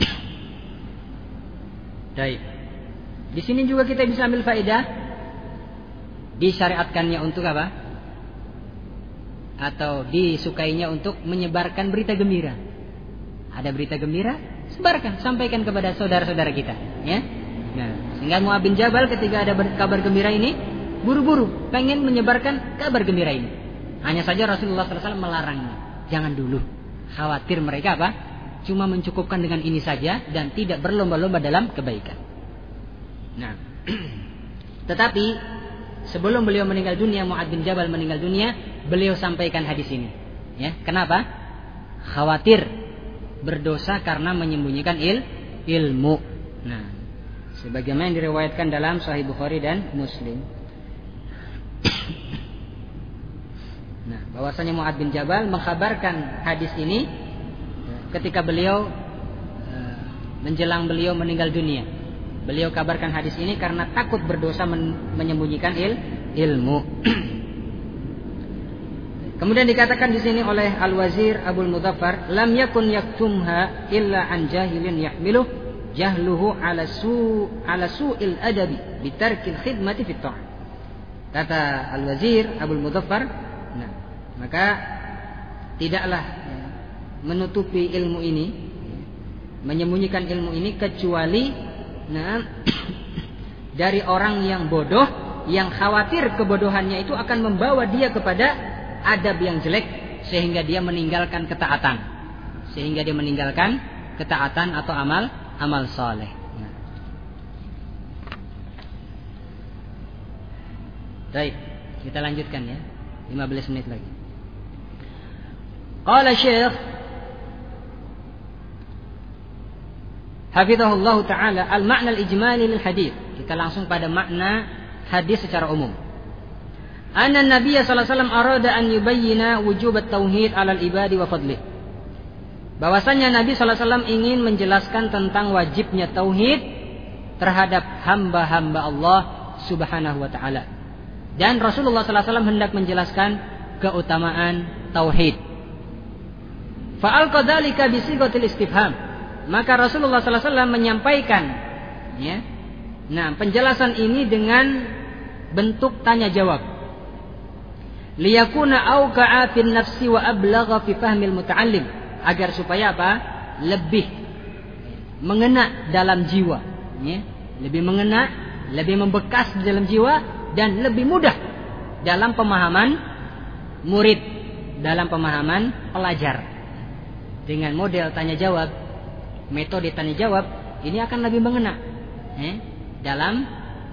Baik. Di sini juga kita bisa ambil faedah disyariatkannya untuk apa? Atau disukainya untuk menyebarkan berita gembira. Ada berita gembira, sebarkan, sampaikan kepada saudara-saudara kita, ya. Nah, sehingga Mu'ad bin Jabal ketika ada kabar gembira ini, buru-buru pengen menyebarkan kabar gembira ini. Hanya saja Rasulullah sallallahu alaihi wasallam melarangnya. Jangan dulu. Khawatir mereka apa? Cuma mencukupkan dengan ini saja dan tidak berlomba-lomba dalam kebaikan. Nah, tetapi sebelum beliau meninggal dunia, Mu'ad bin Jabal meninggal dunia, beliau sampaikan hadis ini. Ya, kenapa? Khawatir berdosa karena menyembunyikan il, ilmu. Nah, sebagaimana yang diriwayatkan dalam Sahih Bukhari dan Muslim. Nah, bahwasanya Mu'ad bin Jabal mengkhabarkan hadis ini ketika beliau menjelang beliau meninggal dunia. Beliau kabarkan hadis ini karena takut berdosa men- menyembunyikan il, ilmu. Kemudian dikatakan di sini oleh Al-Wazir Abul Mudhaffar, lam yakun yaktumha illa an jahilin yahmiluh jahluhu ala su ala su'il adabi bitarkil khidmati fit ta'ah. Kata Al-Wazir Abul Mudhaffar, nah, maka tidaklah menutupi ilmu ini, menyembunyikan ilmu ini kecuali nah, dari orang yang bodoh, yang khawatir kebodohannya itu akan membawa dia kepada adab yang jelek, sehingga dia meninggalkan ketaatan, sehingga dia meninggalkan ketaatan atau amal amal saleh. Nah. Baik, kita lanjutkan ya, lima belas menit lagi. Qala Syekh Hafizahullah Ta'ala al-ma'na al-ijmali lil hadith. Kita langsung pada makna hadis secara umum. Anna Nabi sallallahu alaihi wasallam arada an yubayyina wujub at-tauhid 'ala al-ibadi wa fadlih. Bahwasanya Nabi sallallahu alaihi wasallam ingin menjelaskan tentang wajibnya tauhid terhadap hamba-hamba Allah Subhanahu wa taala. Dan Rasulullah sallallahu alaihi wasallam hendak menjelaskan keutamaan tauhid. Fa'al qadzalika bi sighatil istifham. Maka Rasulullah sallallahu alaihi wasallam menyampaikan ya. Nah, penjelasan ini dengan bentuk tanya jawab. Liyakuna auqa'a fin nafsi wa ablagha fi fahmil muta'allim, agar supaya apa? Lebih mengena dalam jiwa, ya. Lebih mengena, lebih membekas di dalam jiwa dan lebih mudah dalam pemahaman murid, dalam pemahaman pelajar. Dengan model tanya jawab, metode tanya jawab ini akan lebih mengena eh, dalam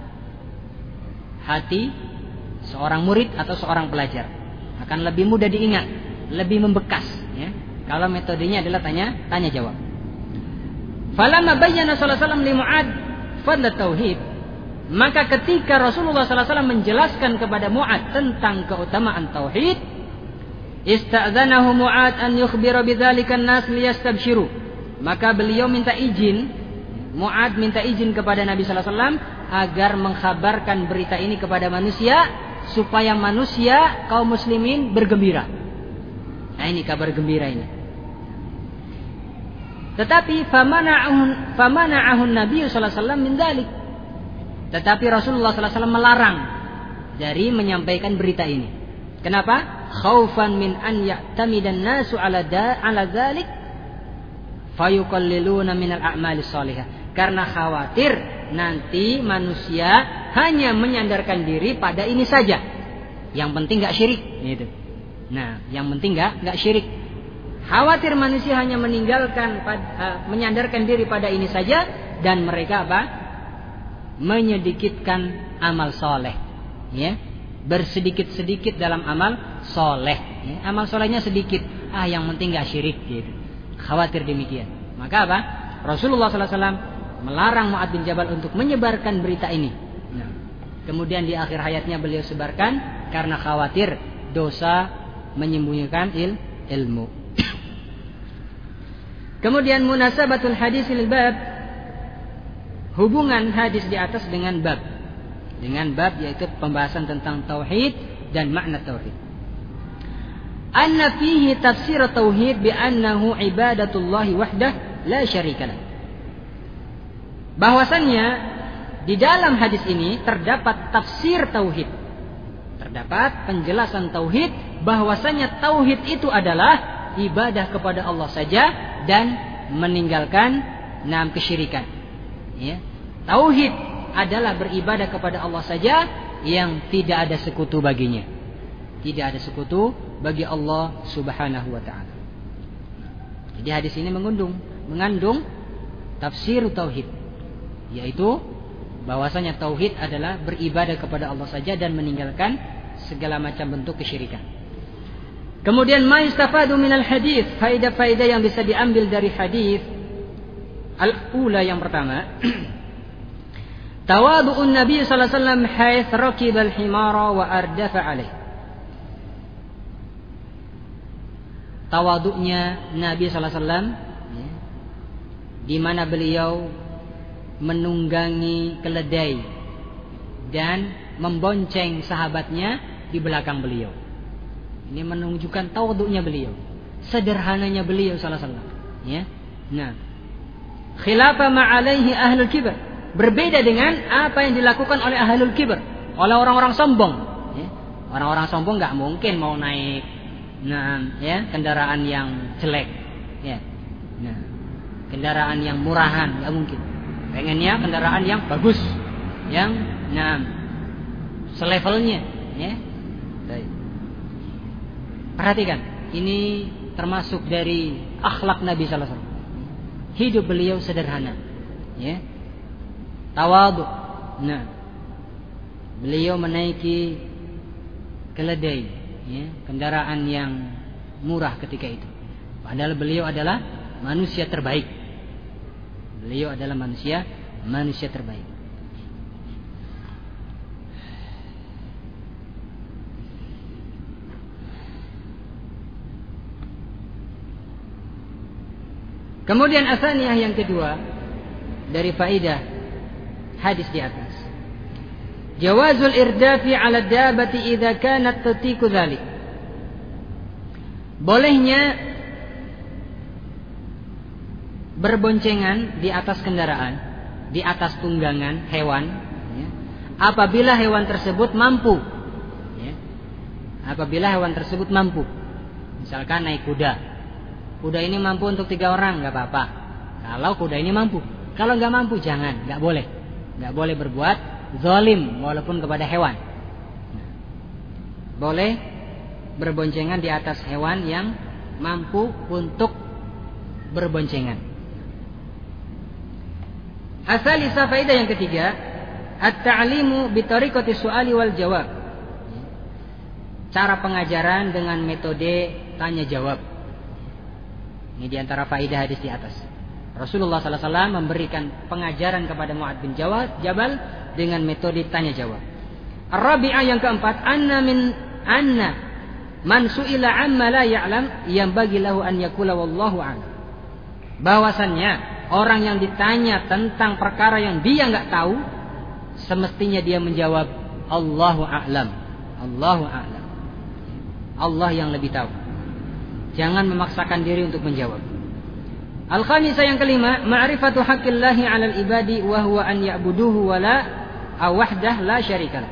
hati seorang murid atau seorang pelajar, akan lebih mudah diingat, lebih membekas ya, kalau metodenya adalah tanya tanya jawab. Falamma bayyana sallallahu alaihi wasallam li Mu'ad fadl tauhid, maka ketika Rasulullah sallallahu alaihi wasallam menjelaskan kepada Mu'ad tentang keutamaan tauhid, ista'dzanahu Mu'ad an yukhbira bidzalika an-nas liyastabshiru. Maka beliau minta izin, Mu'ad minta izin kepada Nabi sallallahu alaihi wasallam agar mengkhabarkan berita ini kepada manusia, supaya manusia kaum muslimin bergembira. Nah, ini kabar gembira ini. Tetapi famana'ahun famana'ahun Nabi sallallahu alaihi wasallam min dzalik. Tetapi Rasulullah sallallahu alaihi wasallam melarang dari menyampaikan berita ini. Kenapa? Khaufan min an ya'tamidan nasu ala da ala dzalik fayuqalliluna minal a'malis salihah. Karena khawatir nanti manusia hanya menyandarkan diri pada ini saja. Yang penting enggak syirik, gitu. Nah, yang penting enggak enggak syirik. Khawatir manusia hanya meninggalkan, uh, menyandarkan diri pada ini saja, dan mereka apa? Menyedikitkan amal soleh, ya, bersedikit-sedikit dalam amal soleh. Ya. Amal solehnya sedikit, ah yang penting nggak syirik, gitu. Khawatir demikian. Maka apa? Rasulullah sallallahu alaihi wasallam melarang Mu'adz bin Jabal untuk menyebarkan berita ini. Nah, kemudian di akhir hayatnya beliau sebarkan karena khawatir dosa menyembunyikan il, ilmu. Kemudian munasabatul hadis lil bab, hubungan hadis di atas dengan bab. Dengan bab yaitu pembahasan tentang tauhid dan makna tauhid. Anna fihi tafsir tauhid bi annahu ibadatullahi wahdah la syarikalah. Bahwasannya di dalam hadis ini terdapat tafsir tauhid. Terdapat penjelasan tauhid, bahwasanya tauhid itu adalah ibadah kepada Allah saja dan meninggalkan enam kesyirikan. Ya. Tauhid adalah beribadah kepada Allah saja yang tidak ada sekutu baginya. Tidak ada sekutu bagi Allah Subhanahu wa taala. Jadi hadis ini mengandung mengandung tafsir tauhid, yaitu bahwasanya tauhid adalah beribadah kepada Allah saja dan meninggalkan segala macam bentuk kesyirikan. Kemudian ma yustafadu minal hadis, faedah-faedah yang bisa diambil dari hadis. Al-ula, yang pertama, tawadu'un Nabi sallallahu alaihi wasallam haits raqiba al-himara wa ardafa alaih. Tawaduknya Nabi sallallahu alaihi wasallam, ya, di mana beliau menunggangi keledai dan membonceng sahabatnya di belakang beliau. Ini menunjukkan tawaduknya beliau, sederhananya beliau sallallahu alaihi wasallam. Ya, nah, khilafa ma'alaihi ahlul kibr, berbeda dengan apa yang dilakukan oleh ahlul kibr, oleh orang-orang sombong. Ya, orang-orang sombong nggak mungkin mau naik, nah, ya, kendaraan yang jelek, ya, nah, kendaraan yang murahan nggak mungkin. Pengennya kendaraan yang bagus, yang, nah, selevelnya, ya. Perhatikan, ini termasuk dari akhlak Nabi sallallahu alaihi wasallam. Hidup beliau sederhana, ya, tawadhu. Nah, beliau menaiki keledai, ya, kendaraan yang murah ketika itu. Padahal beliau adalah manusia terbaik. Beliau adalah manusia manusia terbaik. Kemudian asaniyah yang kedua dari faedah hadis di atas, jawazul irdafi 'ala dabati idza kanat tutiku dzalik. Bolehnya berboncengan di atas kendaraan, di atas tunggangan hewan, ya, apabila hewan tersebut mampu, ya, apabila hewan tersebut mampu. Misalkan naik kuda, kuda ini mampu untuk tiga orang, nggak apa-apa. Kalau kuda ini mampu, kalau nggak mampu jangan, nggak boleh, nggak boleh berbuat zalim walaupun kepada hewan. Boleh berboncengan di atas hewan yang mampu untuk berboncengan. Asalisa, faedah yang ketiga, at-ta'limu bi tariqati su'ali wal jawab. Cara pengajaran dengan metode tanya jawab. Ini di antara faedah hadis di atas. Rasulullah sallallahu alaihi wasallam memberikan pengajaran kepada Mu'adz bin Jabal dengan metode tanya jawab. Ar-rabi'ah, yang keempat, anna min anna man su'ila amma la ya'lam yanbaghi lahu an yaqula wallahu a'lam. Bahwasannya orang yang ditanya tentang perkara yang dia enggak tahu, semestinya dia menjawab Allahu a'lam. Allahu a'lam. Allah yang lebih tahu. Jangan memaksakan diri untuk menjawab. Al-khamisah, yang kelima, ma'rifatu haqqillahi 'alal ibadi wa huwa an ya'buduhu wa la wahdah la syarikalah.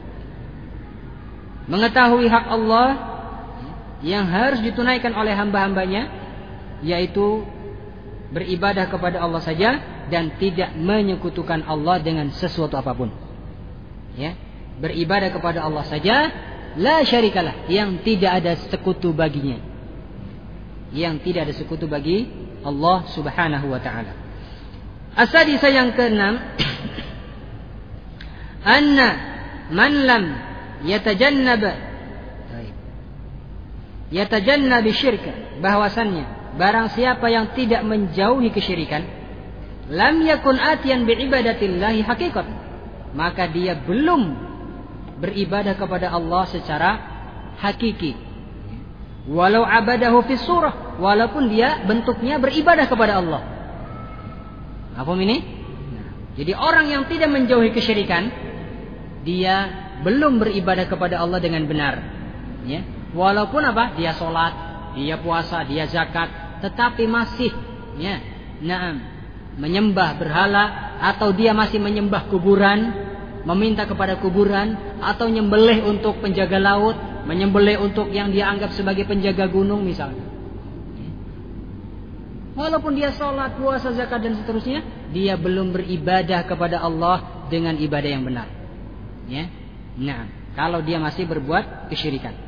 Mengetahui hak Allah yang harus ditunaikan oleh hamba-hambanya, yaitu beribadah kepada Allah saja dan tidak menyekutukan Allah dengan sesuatu apapun. Ya, beribadah kepada Allah saja, la syarikalah, yang tidak ada sekutu baginya. yang tidak ada sekutu bagi Allah Subhanahu wa taala. As-sadisa yang keenam, anna man lam yatajannab yatajannab syirka, bahwasannya barang siapa yang tidak menjauhi kesyirikan, lam yakun atiyan bi ibadatillahi haqiqat, maka dia belum beribadah kepada Allah secara hakiki. Walau abadahu fi surah, walaupun dia bentuknya beribadah kepada Allah. Apa ini? Jadi orang yang tidak menjauhi kesyirikan, dia belum beribadah kepada Allah dengan benar. Ya. Walaupun apa? Dia sholat, dia puasa, dia zakat, tetapi masih, ya, naam, menyembah berhala, atau dia masih menyembah kuburan, meminta kepada kuburan, atau nyembelih untuk penjaga laut, menyembelih untuk yang dia anggap sebagai penjaga gunung misalnya. Walaupun dia sholat, puasa, zakat dan seterusnya, dia belum beribadah kepada Allah dengan ibadah yang benar. Ya, nah, kalau dia masih berbuat kesyirikan.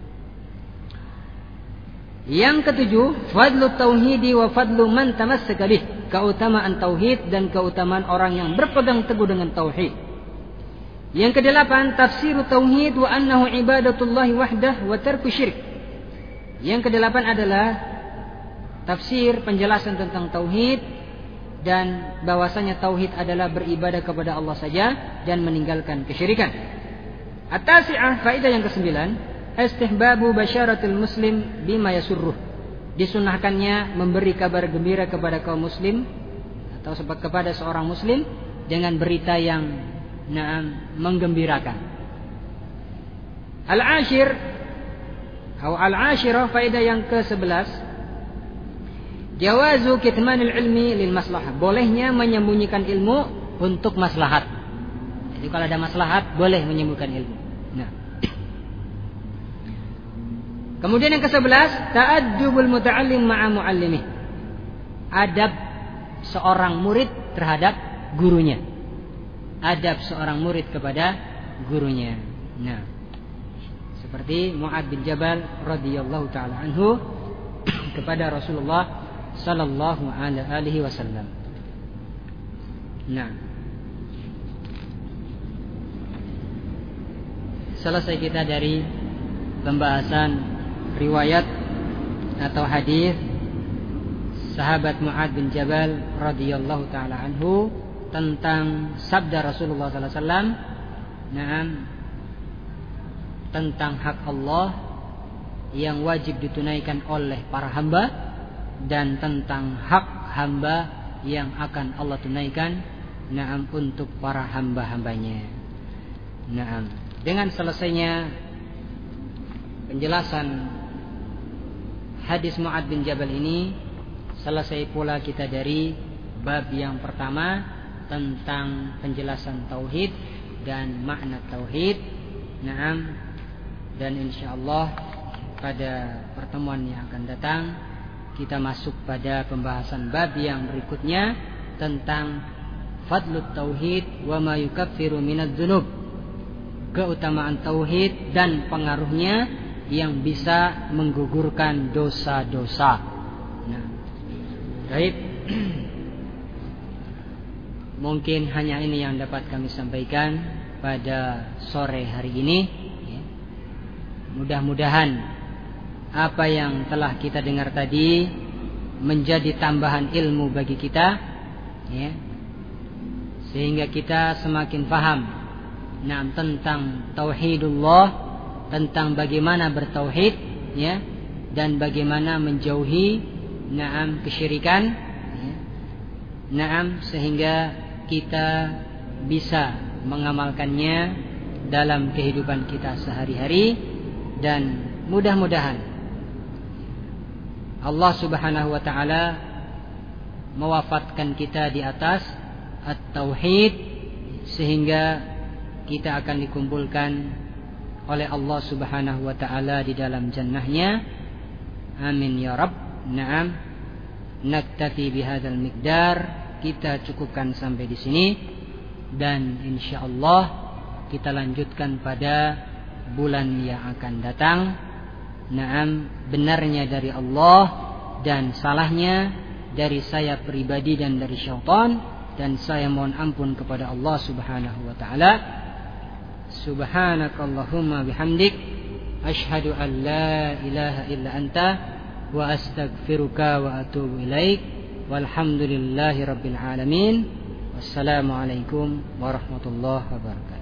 Yang ketujuh, fadlu tauhidi wa fadlu man tamassaka bih, keutamaan tauhid dan keutamaan orang yang berpegang teguh dengan tauhid. Yang kedelapan, tafsiru tauhid wa annahu ibadatullahi wahdah wa tarku syirik. Yang kedelapan adalah tafsir, penjelasan tentang tauhid, dan bahwasanya tauhid adalah beribadah kepada Allah saja dan meninggalkan kesyirikan. At-tasi'ah, faedah yang kesembilan, istihbabu basyaratul muslim bima yasurruh, disunahkannya memberi kabar gembira kepada kaum muslim atau kepada seorang muslim dengan berita yang naam menggembirakan. Al-ashir atau al-ashirah, faedah yang ke-sebelas, jawazu kitmanil ilmi lil maslahah, bolehnya menyembunyikan ilmu untuk maslahat. Jadi kalau ada maslahat boleh menyembunyikan ilmu. Nah. Kemudian yang kesebelas, ta'addubul muta'allim ma'a mu'allimih, adab seorang murid terhadap gurunya. Adab seorang murid kepada gurunya. Nah, seperti Mu'ad bin Jabal radhiyallahu taala anhu kepada Rasulullah sallallahu alaihi wasallam. Nah, selesai kita dari pembahasan riwayat atau hadis sahabat Mu'ad bin Jabal radhiyallahu taala anhu tentang sabda Rasulullah sallallahu alaihi wasallam, nah, tentang hak Allah yang wajib ditunaikan oleh para hamba dan tentang hak hamba yang akan Allah tunaikan, nah, untuk para hamba-hambanya. Nah, dengan selesainya penjelasan hadis Mu'ad bin Jabal ini, selesai pula kita dari bab yang pertama tentang penjelasan tauhid dan makna tauhid. Naam, dan insyaallah pada pertemuan yang akan datang kita masuk pada pembahasan bab yang berikutnya tentang fadlut tauhid wa ma yukaffiru minadz dzunub, keutamaan tauhid dan pengaruhnya yang bisa menggugurkan dosa-dosa. Nah, baik. Mungkin hanya ini yang dapat kami sampaikan pada sore hari ini. Mudah-mudahan apa yang telah kita dengar tadi menjadi tambahan ilmu bagi kita, ya, sehingga kita semakin paham, nah, tentang tauhidullah, tentang bagaimana bertauhid, ya, dan bagaimana menjauhi, naam, kesyirikan, ya, naam, sehingga kita bisa mengamalkannya dalam kehidupan kita sehari-hari, dan mudah-mudahan Allah Subhanahu wa taala mewafatkan kita di atas at-tauhid sehingga kita akan dikumpulkan oleh Allah Subhanahu wa taala di dalam jannahnya. Amin ya Rabb. Naam. Naktafi bihadzal miqdar. Kita cukupkan sampai di sini, dan insyaallah kita lanjutkan pada bulan yang akan datang. Naam, benarnya dari Allah dan salahnya dari saya pribadi dan dari syaitan, dan saya mohon ampun kepada Allah Subhanahu wa taala. Subhanakallahumma bihamdik asyhadu an la ilaha illa anta wa astaghfiruka wa atubu ilaik. Walhamdulillahi rabbil alamin. Wassalamualaikum warahmatullahi wabarakatuh.